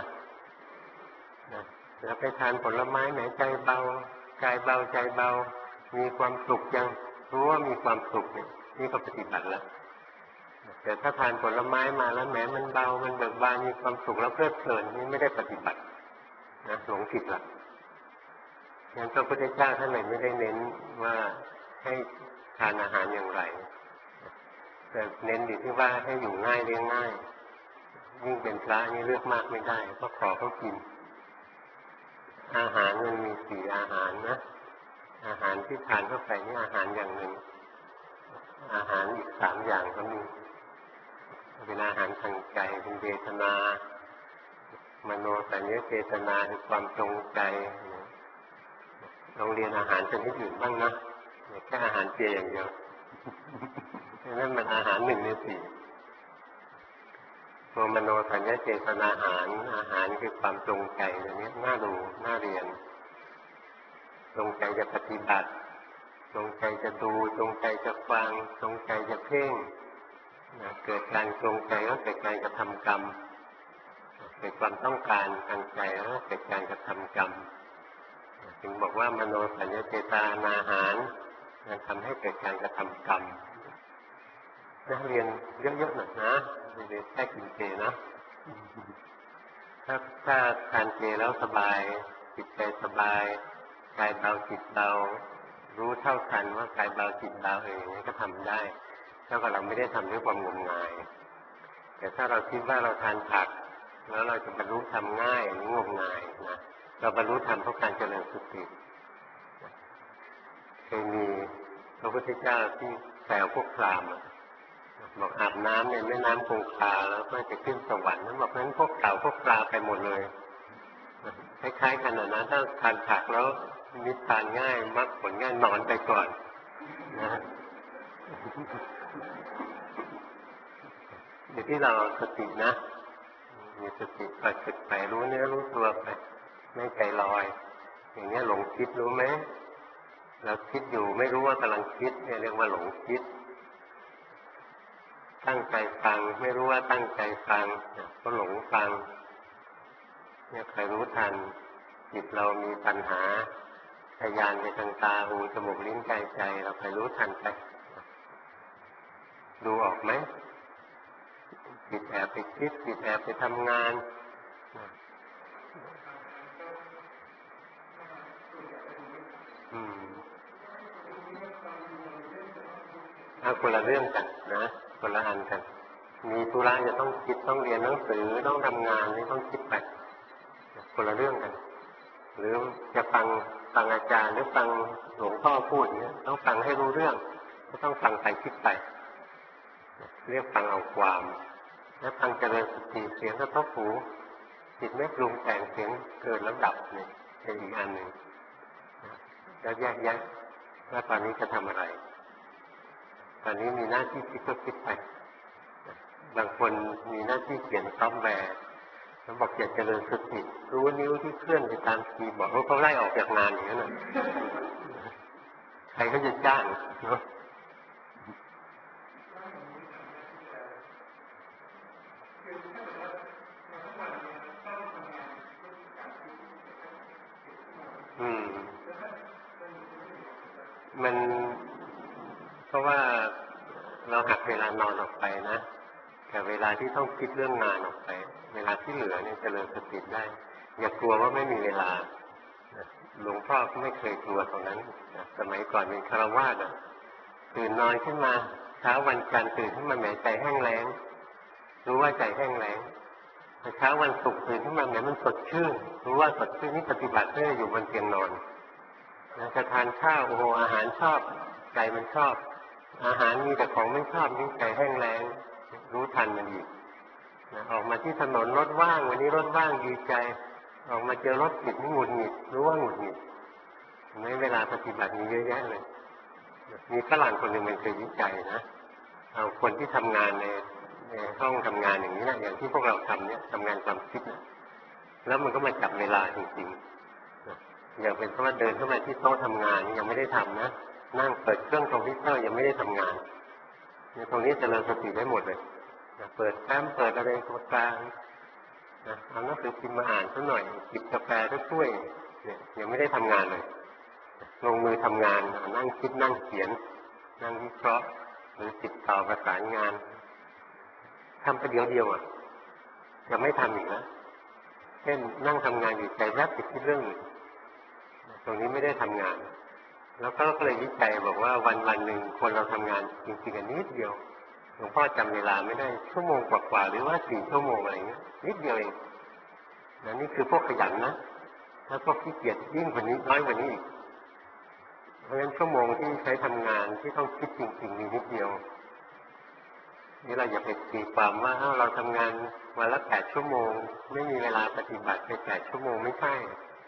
แล้วไปทานผลไม้ไหนใจเบาใจเบาใจเบามีความสุขยังรู้ว่ามีความสุขเนี่ยนี่ก็ปฏิบัติแล้วแต่ถ้าทานผลไม้มาแล้วแหมมันเบามันเบิกบานมีความสุขแล้วเพลิดเพลินนี่ไม่ได้ปฏิบัตินะหลงผิดละงั้นพระพุทธเจ้าท่านเลยไม่ได้เน้นว่าให้ทานอาหารอย่างไรแต่เน้นอยู่ที่ว่าให้อยู่ง่ายเลี้ยงง่ายยิ่งเป็นพระนี่เลือกมากไม่ได้ก็ขอเขากินอาหารมันมีสี่อาหารนะอาหารที่ทานเข้าไปนี่อาหารอย่างหนึ่งอาหารอีกสามอย่างก็มีเป็นอาหารทางใจเป็นเวทนามโนสัญญาเจตนาคือความจงใจลองเรียนอาหารชนิดอื่นบ้างนะแค่อาหารเจอย่างเดียวนั่นมันอาหารหนึ่งในสี่ตัวมโนสัญญาเจตนาอาหารอาหารคือความจงใจอย่างนี้น่าดูน่าเรียนจงใจจะปฏิบัติจงใจจะดูจงใจจะฟังจงใจจะเพ่งเกิดการจงใจแล้วเกิดการกระทำกรรมเกิดความต้องการทางใจแล้วเกิดการกระทำกรรมจึงบอกว่ามโนสัญญาเจตนาอาหารมันทำให้เกิดการกระทำกรรมนักเรียนเยอะๆหน่อยนะไม่ได้แค่กินเจนะถ้าถ้าทานเจแล้วสบายจิตใจสบายกายเบาจิตเบารู้เท่าทันว่ากายเบาจิตเบาเองนี่ก็ทำได้เท่ากับเราไม่ได้ทำด้วยความงมงายแต่ถ้าเราคิดว่าเราทานผักแล้วเราจะบรรลุธรรมง่ายนี่งมงายนะเราบรรลุธรรมเพราะการเจริญสติเคยมีพระพุทธเจ้าที่แซวพวกพราหมณ์บอกอาบน้ำในแม่น้ำคงคาแล้วก็จะขึ้นสวรรค์นั้นบอกนั้นพวกเต่าพวกปลาไปหมดเลยคล้ายๆกันนะถ้าทานผักแล้วนิพพานง่ายมรรคผลง่ายนอนไปก่อนนะอยู่ที่เราสตินะมีสติคอยฝึกไปรู้เนื้อรู้ตัวไปไม่ใจลอยอย่างนี้หลงคิดรู้ไหมเราคิดอยู่ไม่รู้ว่ากำลังคิดเนี่ยเรียกว่าหลงคิดตั้งใจฟังไม่รู้ว่าตั้งใจฟังก็หลงฟังเนี่ยใครรู้ทันจิตเรามีปัญหาทะยานไปทางตาหูจมูกลิ้นกายใจเราใครรู้ทันไปออกไหมจิตแอบไปคิดจิตแอบไปทำงานอืมเอาคนละเรื่องกันนะคนละอันกันมีธุระจะต้องคิดต้องเรียนหนังสือต้องทำงานนี่ต้องคิดไปคนละเรื่องกันหรือจะฟังฟังอาจารย์หรือฟังหลวงพ่อพูดเนี่ยต้องฟังให้รู้เรื่องก็ต้องฟังไปคิดไปเรียกฟังเอาความแล้วฟังเจริญสติเสียงกระทบหูจิตไม่ปรุงแต่งเสียงเกิดแล้วดับเนี่ยเป็นอีกอันหนึ่งแล้วแยกแยะว่าตอนนี้จะทำอะไรตอนนี้มีหน้าที่คิดก็คิดไปบางคนมีหน้าที่เขียนซอฟต์แวร์แล้วบอกอยากเจริญสติรู้นิ้วที่เคลื่อนไปตามคีย์บอร์ดเขาเขาไล่ออกจากงานอย่างนั้นนะใครก็จะจ้างเนาะอืมมันเพราะว่าเราหักเวลานอนออกไปนะแต่เวลาที่ต้องคิดเรื่องงานออกไปเวลาที่เหลือเนี่ยเจริญสติได้อย่ากลัวว่าไม่มีเวลาหลวงพ่อก็ไม่เคยกลัวตรงนั้นสมัยก่อนเป็นฆราวาสอ่ะตื่นนอนขึ้นมาเช้าวันจันทร์ตื่นขึ้นมาแหมใจแห้งแล้งรู้ว่าใจแห้งแล้งแต่เช้าวันศุกร์ตื่นขึ้นมาแหมมันสดชื่นรู้ว่าสดชื่นนี่ปฏิบัติเพื่ออยู่บนเตียงนอนจะทานข้าวโอ้โหอาหารชอบใจมันชอบอาหารมีแต่ของไม่ชอบยิ่งใจแห้งแล้งรู้ทันมันอีกออกมาที่ถนนรถว่างวันนี้รถว่างดีใจออกมาเจอรถติดนี่หงุดหงิดรู้ว่าหงุดหงิดในเวลาปฏิบัติมีเยอะแยะเลยมีฝรั่งคนหนึ่งมันเคยวิจัยนะเอาคนที่ทำงานในในห้องทำงานอย่างนี้นะอย่างที่พวกเราทำเนี่ยทำงานความคิดนะแล้วมันก็มาจับเวลาจริงๆอย่างเป็นเพราะว่าเดินเข้ามาที่โต๊ะทำงานยังไม่ได้ทำนะนั่งเปิดเครื่องคอมพิวเตอร์ยังไม่ได้ทำงานเนี่ยตรงนี้เจริญสติได้หมดเลยเปิดแฟ้มเปิดอะไรกลางนะเอาหนังสือพิมพ์มาอ่านสักหน่อยจิบกาแฟสักถ้วยเนี่ยยังไม่ได้ทำงานเลยลงมือทำงานนั่งคิดนั่งเขียนนั่งวิเคราะห์หรือติดต่อประสานงานทำไปเดียวเดียวอ่ะจะไม่ทำอีกแล้วเช่นนั่งทำงานอยู่ใจแวบไปคิดเรื่องอื่นตรงนี้ไม่ได้ทำงานแล้วก็เลยวิจัยบอกว่าวันวันหนึ่งคนเราทำงานจริงๆกันนิดเดียวหลวงพ่อจำเวลาไม่ได้ชั่วโมงกว่าๆหรือว่าสี่ชั่วโมงอะไรเงี้ยนิดเดียวเองนะนี่คือพวกขยันนะถ้าพวกขี้เกียจยิ่งกว่านี้น้อยกว่านี้อีกเพราะฉะนั้นชั่วโมงที่ใช้ทำงานที่ต้องคิดจริงๆมีนิดเดียวนี่เราอย่าไปตีความว่าเราทำงานวันละแปดชั่วโมงไม่มีเวลาปฏิบัติไปแปดชั่วโมงไม่ใช่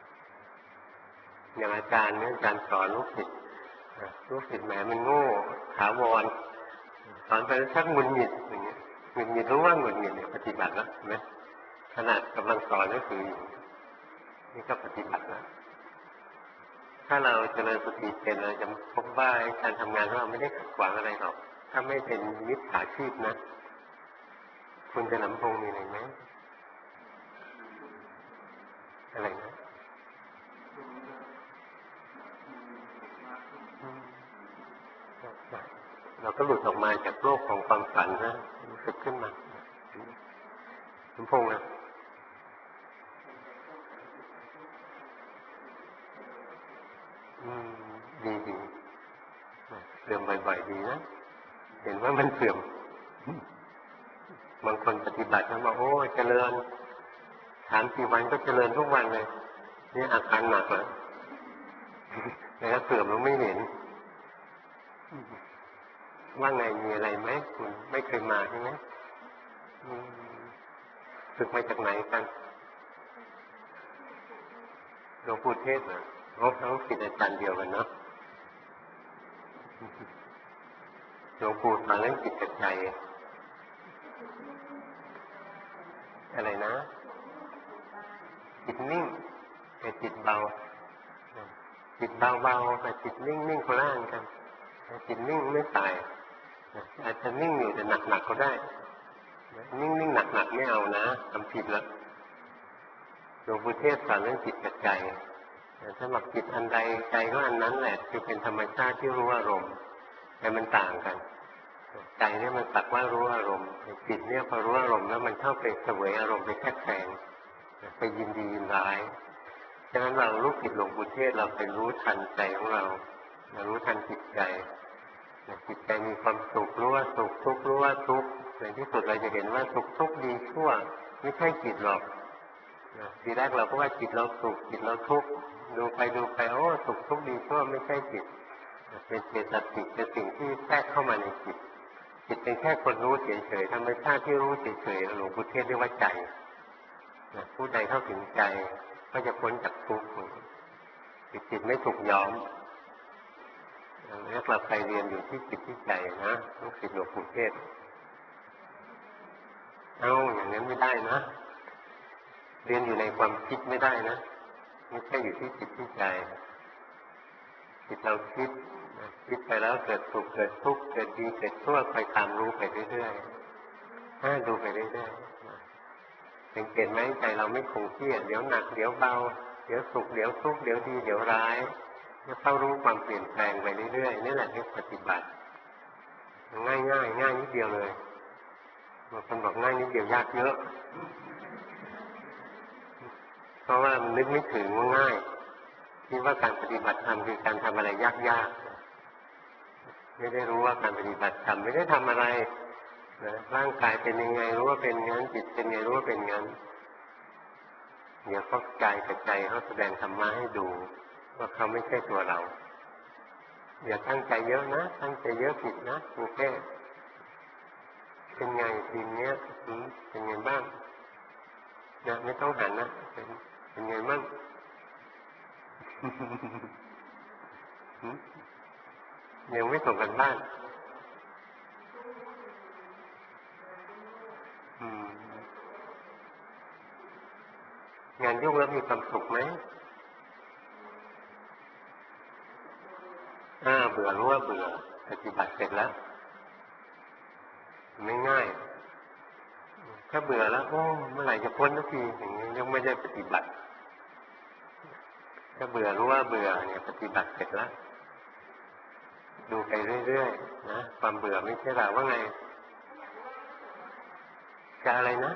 อย่างอาจารย์เนี่ยอาจารย์สอนลูกศิษย์ลูกศิษย์แหมมันโง่ถาวรสอนไปแล้วชักหงุดหงิดอย่างเงี้ยหงุดหงิดรู้ว่าหงุดหงิดเนี่ยปฏิบัติแล้วเห็นไหมขนาดกำลังสอนก็คืออยู่นี่ก็ปฏิบัติแล้วถ้าเราเจริญสติเป็นเราจะพบว่าการทำงานของเราไม่ได้ขัดขวางอะไรหรอกถ้าไม่เป็นมิจฉาชีพนะคุณจะลำพงมีอะไรไหมอะไรนะเราก็หลุดออกมาจากโลกของความฝันนะรู้สึกขึ้นมาลำพงนะอืมดีดีเสื่อมบ่อยๆดีนะเห็นว่ามันเสื่อมบางคนปฏิบัติแล้วบอกโอ้เจริญสามสี่วันก็เจริญทุกวันเลยนี่อาการหนักแล้วแล้วเสื่อมแล้วไม่เห็นว่าไงมีอะไรไหมคุณไม่เคยมาใช่ไหมฝึกมาจากไหนกันหลวงปู่เทศเหรอโอ้ทั้งศิษย์อาจารย์เดียวกันเนาะหลวงปู่สอนเรื่องจิตกับใจอะไรนะจิตนิ่งแต่จิตเบาจิตเบาๆแต่จิตนิ่งๆคนละอันกันจิตนิ่งไม่ตายอาจจะนิ่งอยู่แต่หนักๆก็ได้นิ่งๆหนักๆไม่เอานะทำผิดแล้วหลวงปู่เทศสอนเรื่องจิตกับใจถ้าหลักจิตอันใดใจก็อันนั้นแหละคือเป็นธรรมชาติที่รู้อารมณ์แต่มันต่างกันใจเนี่ยมันสักว่ารู้อารมณ์จิตเนี่ยพอรู้อารมณ์แล้วมันเข้าไปเสวยอารมณ์ไปแทรกแซงไปยินดียินร้ายฉะนั้นเราลูกศิษย์หลวงปู่เทศเราไปรู้ทันใจของเราเรารู้ทันจิตใจจิตใจมีความสุขรู้ว่าสุขทุกข์รู้ว่าทุกข์ในที่สุดเราจะเห็นว่าสุขทุกข์ดีชั่วไม่ใช่จิตหรอกทีแรกเราก็ว่าจิตเราสุขจิตเราทุกข์ดูไปดูไปโอ้สุขทุกข์ดีชั่วไม่ใช่จิตเป็นเจตสิกเป็นสิ่งที่แทรกเข้ามาในจิตจิตเป็นแค่คนรู้เฉยๆธรรมชาติที่รู้เฉยๆหลวงปู่เทศเรียกว่าใจผู้ใดเข้าถึงใจก็จะพ้นจากทุกข์จิตจิตไม่ถูกย้อมเรียกเราไปเรียนอยู่ที่จิตที่ใจนะลูกศิษย์หลวงปู่เทศเอ้าอย่างนั้นไม่ได้นะเรียนอยู่ในความคิดไม่ได้นะไม่ใช่อยู่ที่จิตที่ใจจิตเราคิดคิดไปแล้วเกิดสุขเกิดทุกข์เกิดดีเกิดชั่วคอยตามรู้ไปเรื่อยๆถ้าดูไปเรื่อยๆสังเกตไหมใจเราไม่คงที่เดี๋ยวหนักเดี๋ยวเบาเดี๋ยวสุขเดี๋ยวทุกข์เดี๋ยวดีเดี๋ยวร้ายจะเข้ารู้ความเปลี่ยนแปลงไปเรื่อยๆนี่แหละที่ปฏิบัติง่ายง่ายง่ายนิดเดียวเลยบางคนบอกง่ายนิดเดียวยากเยอะเพราะว่ามันนึกไม่ถึงว่าง่ายคิดว่าการปฏิบัติธรรมคือการทำอะไรยากๆไม่ได้รู้ว่าการปฏิบัติธรรมไม่ได้ทำอะไรนะร่างกายเป็นยังไงรู้ว่าเป็นงั้นจิตเป็นไงรู้ว่าเป็นงั้นเดี๋ยวก็กายกับใจเขาแสดงธรรมะให้ดูว่าเขาไม่ใช่ตัวเราอย่าตั้งใจเยอะนะตั้งใจเยอะผิดนะกรุงเทพเป็นไงทีเนี้ยเป็นไงบ้างนะไม่ต้องหันนะเป็นเป็นไงบ้างยังไม่ส่งกันบ้านงานยุ่งแล้วมีความสุขไหมอ่าเบื่อรู้ว่าเบื่อปฏิบัติเสร็จแล้วไม่ง่ายถ้าเบื่อแล้วโอ้เมื่อไหร่จะพ้นสักทีอย่างนี้ยังไม่ได้ปฏิบัติถ้าเบื่อรู้ว่าเบื่อเนี่ยปฏิบัติเสร็จแล้วดูไปเรื่อยๆนะความเบื่อไม่ใช่เราว่าไงจะอะไรนะ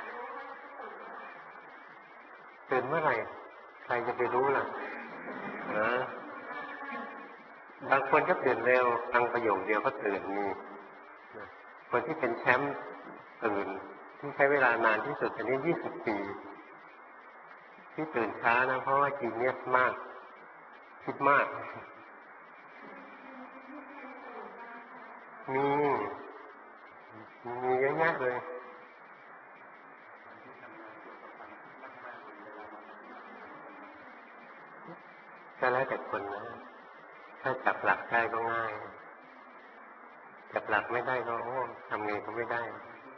ตื่นเมื่อไหร่ใครจะไปรู้ล่ะนะบางคนก็ตื่นเร็วฟังประโยคเดียวก็ตื่นมีคนที่เป็นแชมป์ตื่นที่ใช้เวลานานที่สุดอันนี้ยี่สิบปีที่ตื่นช้านะเพราะว่าจีเนียสมากคิดมากมีมีเยอะแยะเลยก็แล้วแต่คนนะถ้าจับหลักได้ก็ง่ายจับหลักไม่ได้ก็โอ้ทำไงก็ไม่ได้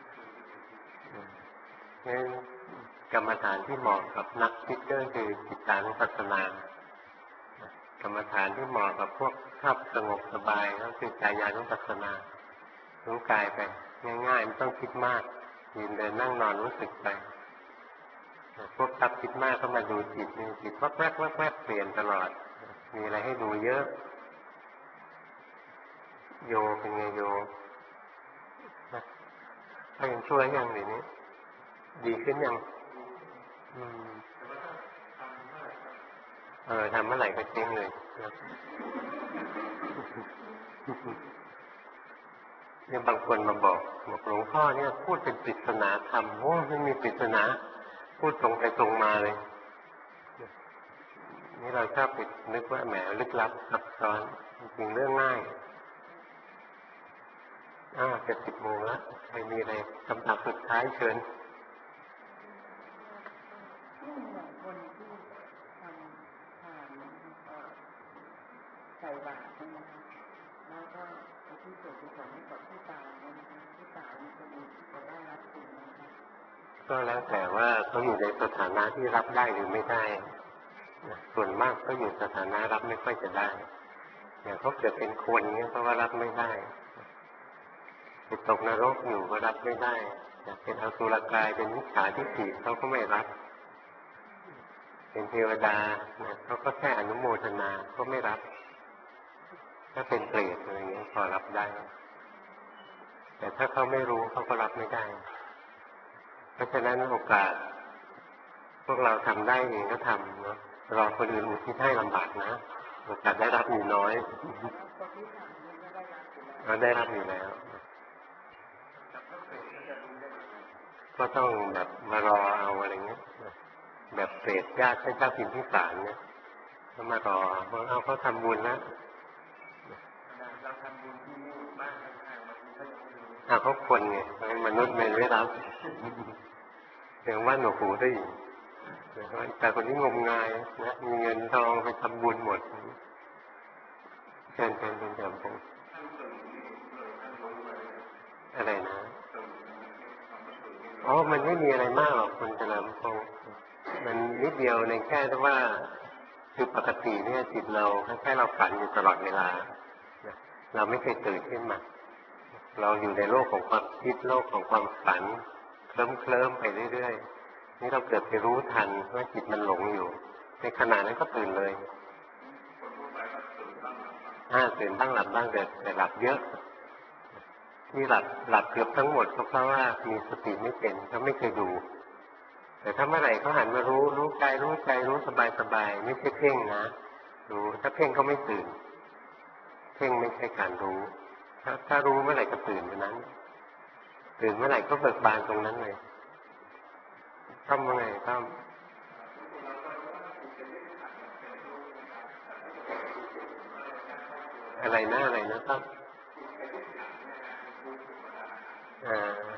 งั้นกรรมฐานที่เหมาะกับนักคิดก็คือจิตตานุปัสสนากรรมฐานที่เหมาะกับพวกชอบสงบสบายก็คือกายานุปัสสนารู้กายไปง่ายๆไม่ต้องคิดมากยืนเดินนั่งนอนรู้สึกไปพวกทับคิดมากก็มาดูจิตนี่จิตวับแวบวับแวบเปลี่ยนตลอดมีอะไรให้ดูเยอะโยเป็นไงโยถ้ายังช่วยยังเดี๋ยวนี้ดีขึ้นยังอืมเออทำเมื่อไหร่ก็เจ๊งเลยเนี่ยบางคนมาบอกบอกหลวงพ่อเนี่ยพูดเป็นปริศนาธรรมโอ้ไม่มีปริศนาพูดตรงไปตรงมาเลยนี่เราชอบไปนึกว่าแหมลึกลับซับซ้อนจริงเรื่องง่ายอ้าวจะสิบโมงแล้วใครมีอะไรคำถามสุดท้ายเชิญใส่บาตรนะคะแล้วก็ที่ส่วนที่สองให้กับผู้ตายนะคะผู้ตายมีคนอื่นที่จะได้รับสิ่งนะคะก็แล้วแต่ว่าเขาอยู่ในสถานะที่รับได้หรือไม่ได้ส่วนมากก็อยู่สถานะรับไม่ค่อยจะได้อย่างเขาเกิดเป็นคนเงี้ยเพราะว่ารับไม่ได้ไปตกนรกอยู่ก็รับไม่ได้เป็นอสุรกายเป็นมิจฉาทิฏฐิเขาก็ไม่รับเป็นเทวดาเขาก็แค่อนุโมทนาก็ไม่รับถ้าเป็นเปรตอะไรเงี้ยพอรับได้แต่ถ้าเขาไม่รู้เขาก็รับไม่ได้เพราะฉะนั้นโอกาสพวกเราทำได้เองก็ทำเนาะรอคนอื่นอุทิศให้ลำบากนะโอกาสได้รับมีน้อยเราได้รับอยู่แล้วก็ต้องแบบมารอเอาอะไรเงี้ยแบบเปรตญาติเจ้าพิมพิสารเนี่ยเขามารอเพราะเอาเขาทำบุญแล้วเราทำบุญที่นี่บ้านข้างๆบางทีก็ยังไม่รู้อ่าเขาคนไงมนุษย์ไม่รับอย่างว่าหนูหูได้ยินแต่คนนี้งมงายนะมีเงินทองไปทำบุญหมดเชิญเชิญเป็นจำพงอะไรนะอ๋อมันไม่มีอะไรมากหรอกคุณเฉลิมพงศ์มันนิดเดียวในแค่ที่ว่าคือปกติเนี่ยจิตเราแค่เราฝันอยู่ตลอดเวลาเราไม่เคยตื่นขึ้นมาเราอยู่ในโลกของความคิดโลกของความฝันเคลิ้มเคลิ้มไปเรื่อยๆนี่เราเกิดไปรู้ทันว่าจิตมันหลงอยู่ในขณะนั้นก็ตื่นเลยอ่าตื่นบ้างหลับบ้างแต่แต่หลับเยอะที่หลับหลับเกือบทั้งหมดเพราะว่ามีสติไม่เป็นเขาไม่เคยดูแต่ถ้าเมื่อไหร่เขาหันมารู้รู้กายรู้ใจรู้สบายสบายไม่ใช่เพ่งนะรู้ถ้าเพ่งเขาไม่ตื่นเพ่งไม่ใช่การรู้ถ้าถ้ารู้เมื่อไหร่ก็ตื่นเมื่อนั้นตื่นเมื่อไหร่ก็เบิกบานตรงนั้นเลยทำยังไงทำอะไรนะอะไรนะครับอ่า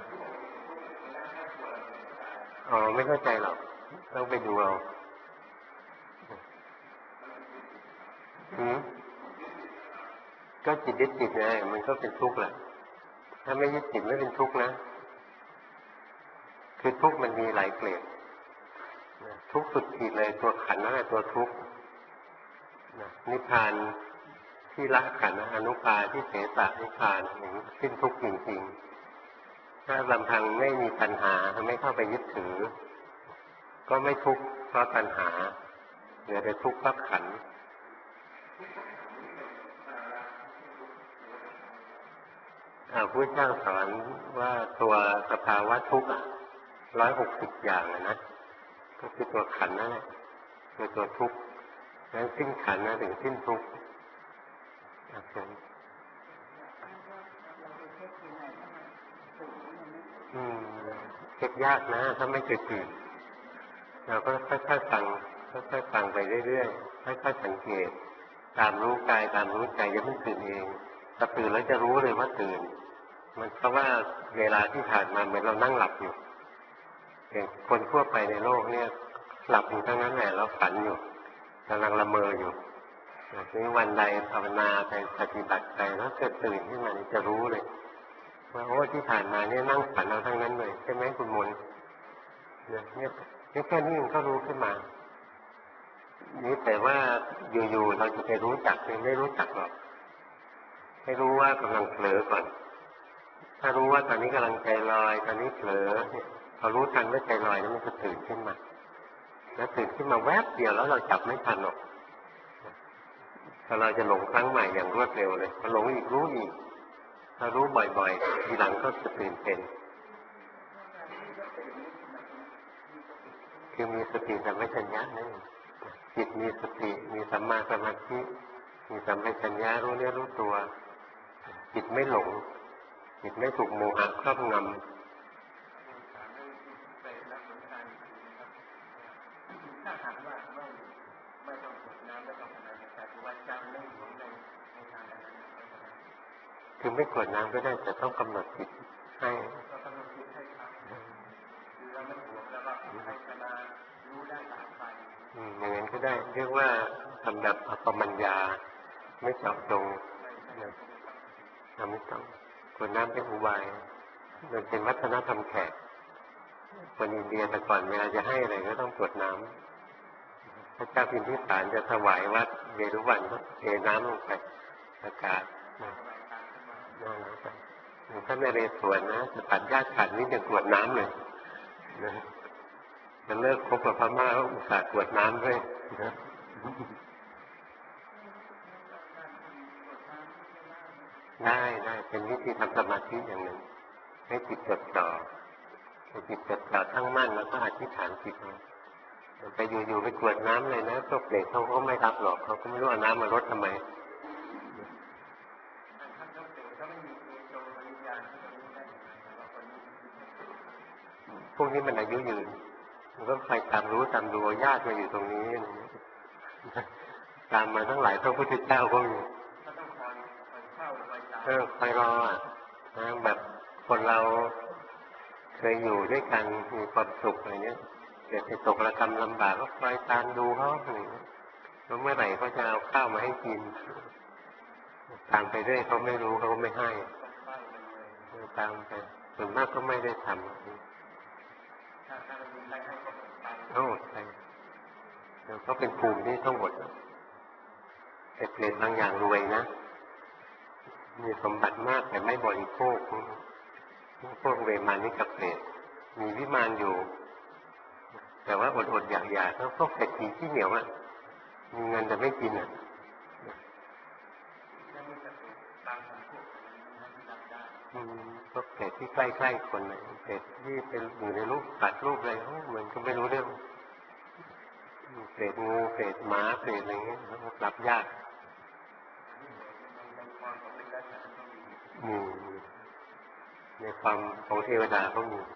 อ๋อไม่เข้าใจหรอกต้องไปดูเอาอืมก็จิตยึดจิตไงมันก็เป็นทุกข์แหละถ้าไม่ยึดจิตไม่เป็นทุกข์นะคือทุกข์มันมีหลายเกรดทุกข์สุดขีดเลยตัวขันนั่นแหละตัวทุกข์นิพพานที่ละขันธ์อนุปาที่เสสะนิพพานอย่างนี้สิ้นทุกข์จริงๆถ้าลำพังไม่มีปัญหาไม่เข้าไปยึดถือก็ไม่ทุกข์เพราะปัญหาเหลือแต่ทุกข์เพราะขันธ์พระเจ้าสอนว่าตัวสภาวะทุกข์ร้อยหกสิบอย่างนะก็คือตัวขันธ์นั่นแหละคือตัวทุกข์แล้วสิ้นขันธ์นะถึงสิ้นทุกข์อืมเช็คยากนะถ้าไม่เคยตื่นเราก็ค่อยๆฟังค่อยๆฟังไปเรื่อยๆค่อยๆสังเกตตามรู้กายตามรู้ใจอย่าเพิ่งตื่นเองถ้าตื่นแล้วจะรู้เลยว่าตื่นมันเพราะว่าเวลาที่ผ่านมาเหมือนเรานั่งหลับอยู่อย่างคนทั่วไปในโลกเนี่ยหลับอยู่ทั้งนั้นแหละเราฝันอยู่กำลังละเมออยู่นี่วันใดภาวนาไปปฏิบัติไปแล้วเกิดตื่นขึ้นมาจะรู้เลยว่าโอ้ที่ผ่านมาเนี่ยนั่งฝันเราทั้งนั้นเลยใช่ไหมคุณมนต์เนี่ยเนี่ยแค่นี้มันก็รู้ขึ้นมานี่แต่ว่าอยู่ๆเราจะไปรู้จักไม่รู้จักหรอกให้รู้ว่ากำลังเผลอก่อนถ้ารู้ว่าตอนนี้กำลังใจลอยตอนนี้เผลอพอรู้ทันว่าใจลอยแล้วมันจะตื่นขึ้นมาแล้วตื่นขึ้นมาแวบเดียวแล้วเราจับไม่ทันหรอกถ้าเราจะหลงครั้งใหม่อย่างรวดเร็วเลยพอหลงอีกรู้อีกถ้ารู้บ่อยๆทีหลังก็จะตื่นเป็นคือมีสติสัมปชัญญะนั่นจิตมีสติมีสัมมาสมาธิมีสัมปชัญญะรู้เนื้อรู้ตัวจิตไม่หลงจิตไม่ถูกโมหะครอบงำถ้าหากว่าไม่ไม่ต้องกดน้ำไม่ต้องอะไรแต่ว่าจำไม่หลงในในทางนั้นคือไม่กดน้ำก็ได้แต่ต้องกำหนดจิตให้กำหนดจิตให้ครับคือเราไม่หวงแล้วก็ให้ขณะรู้ได้ตามไปอืมอย่างนั้นก็ได้เรียกว่าทำแบบอัปปมัญญาไม่เจาะจงทำไม่ต้องกดน้ำเป็นอุบายมันเป็นวัฒนธรรมแขกคนอินเดียแต่ก่อนเวลาจะให้อะไรก็ต้องกดน้ำพระเจ้าพิมพิสารจะถวายวัดเวรุวันก็เทน้ำลงไปอากาศนั่นแหละครับถ้าในเรศวรนะจะตัดญาติขันนี่จะกวดน้ำเลยนะจะเลิกคบกับพม่าก็อุตส่าห์กวดน้ำด้วยนะได้ได้เป็นวิธีทำสมาธิอย่างหนึ่งให้จิตจดจ่อให้จิตจดจ่อตั้งมั่นแล้วก็อธิษฐานจิตไปอยู่ๆไปกรวดน้ำเลยนะพวกเด็กเขาก็ไม่รับหรอกเขาก็ไม่รู้เอาน้ำมารดทำไมพวกนี้มันอายุยืนมันก็คอยตามรู้ตามดูญาติมาอยู่ตรงนี้ตามมาทั้งหลายพระพุทธเจ้าก็มีเออคอยรออ่ะนะแบบคนเราเคยอยู่ด้วยกันมีความสุขอะไรเนี้ยเกิดไปตกระกำลำบากก็คอยตามดูเขาอะไรเงี้ยแล้วเมื่อไหร่เขาจะเอาข้าวมาให้กินตามไปเรื่อยเขาไม่รู้เขาไม่ให้ตามไปส่วนมากก็ไม่ได้ทำโอ้ใช่แล้วก็เป็นภูมิที่ต้องอดแต่เปลี่ยนบางอย่างรวยนะมีสมบัติมากแต่ไม่บริโภคพวกเวมานิกับเปรตมีวิมานอยู่แต่ว่าอดอดอยากอยากแล้วพวกเศรษฐีที่เหนียวอ่ะมีเงินแต่ไม่กินอ่ะพวกเศรษฐที่ใกล้ๆคนเลยเศรษฐที่เป็นอยู่ในรูปสัตว์รูปอะไรมันก็ไม่รู้เรื่องเศษงูเศษหมาเศษอะไรเงี้ยรับยากมีในความของเทวดาก็มี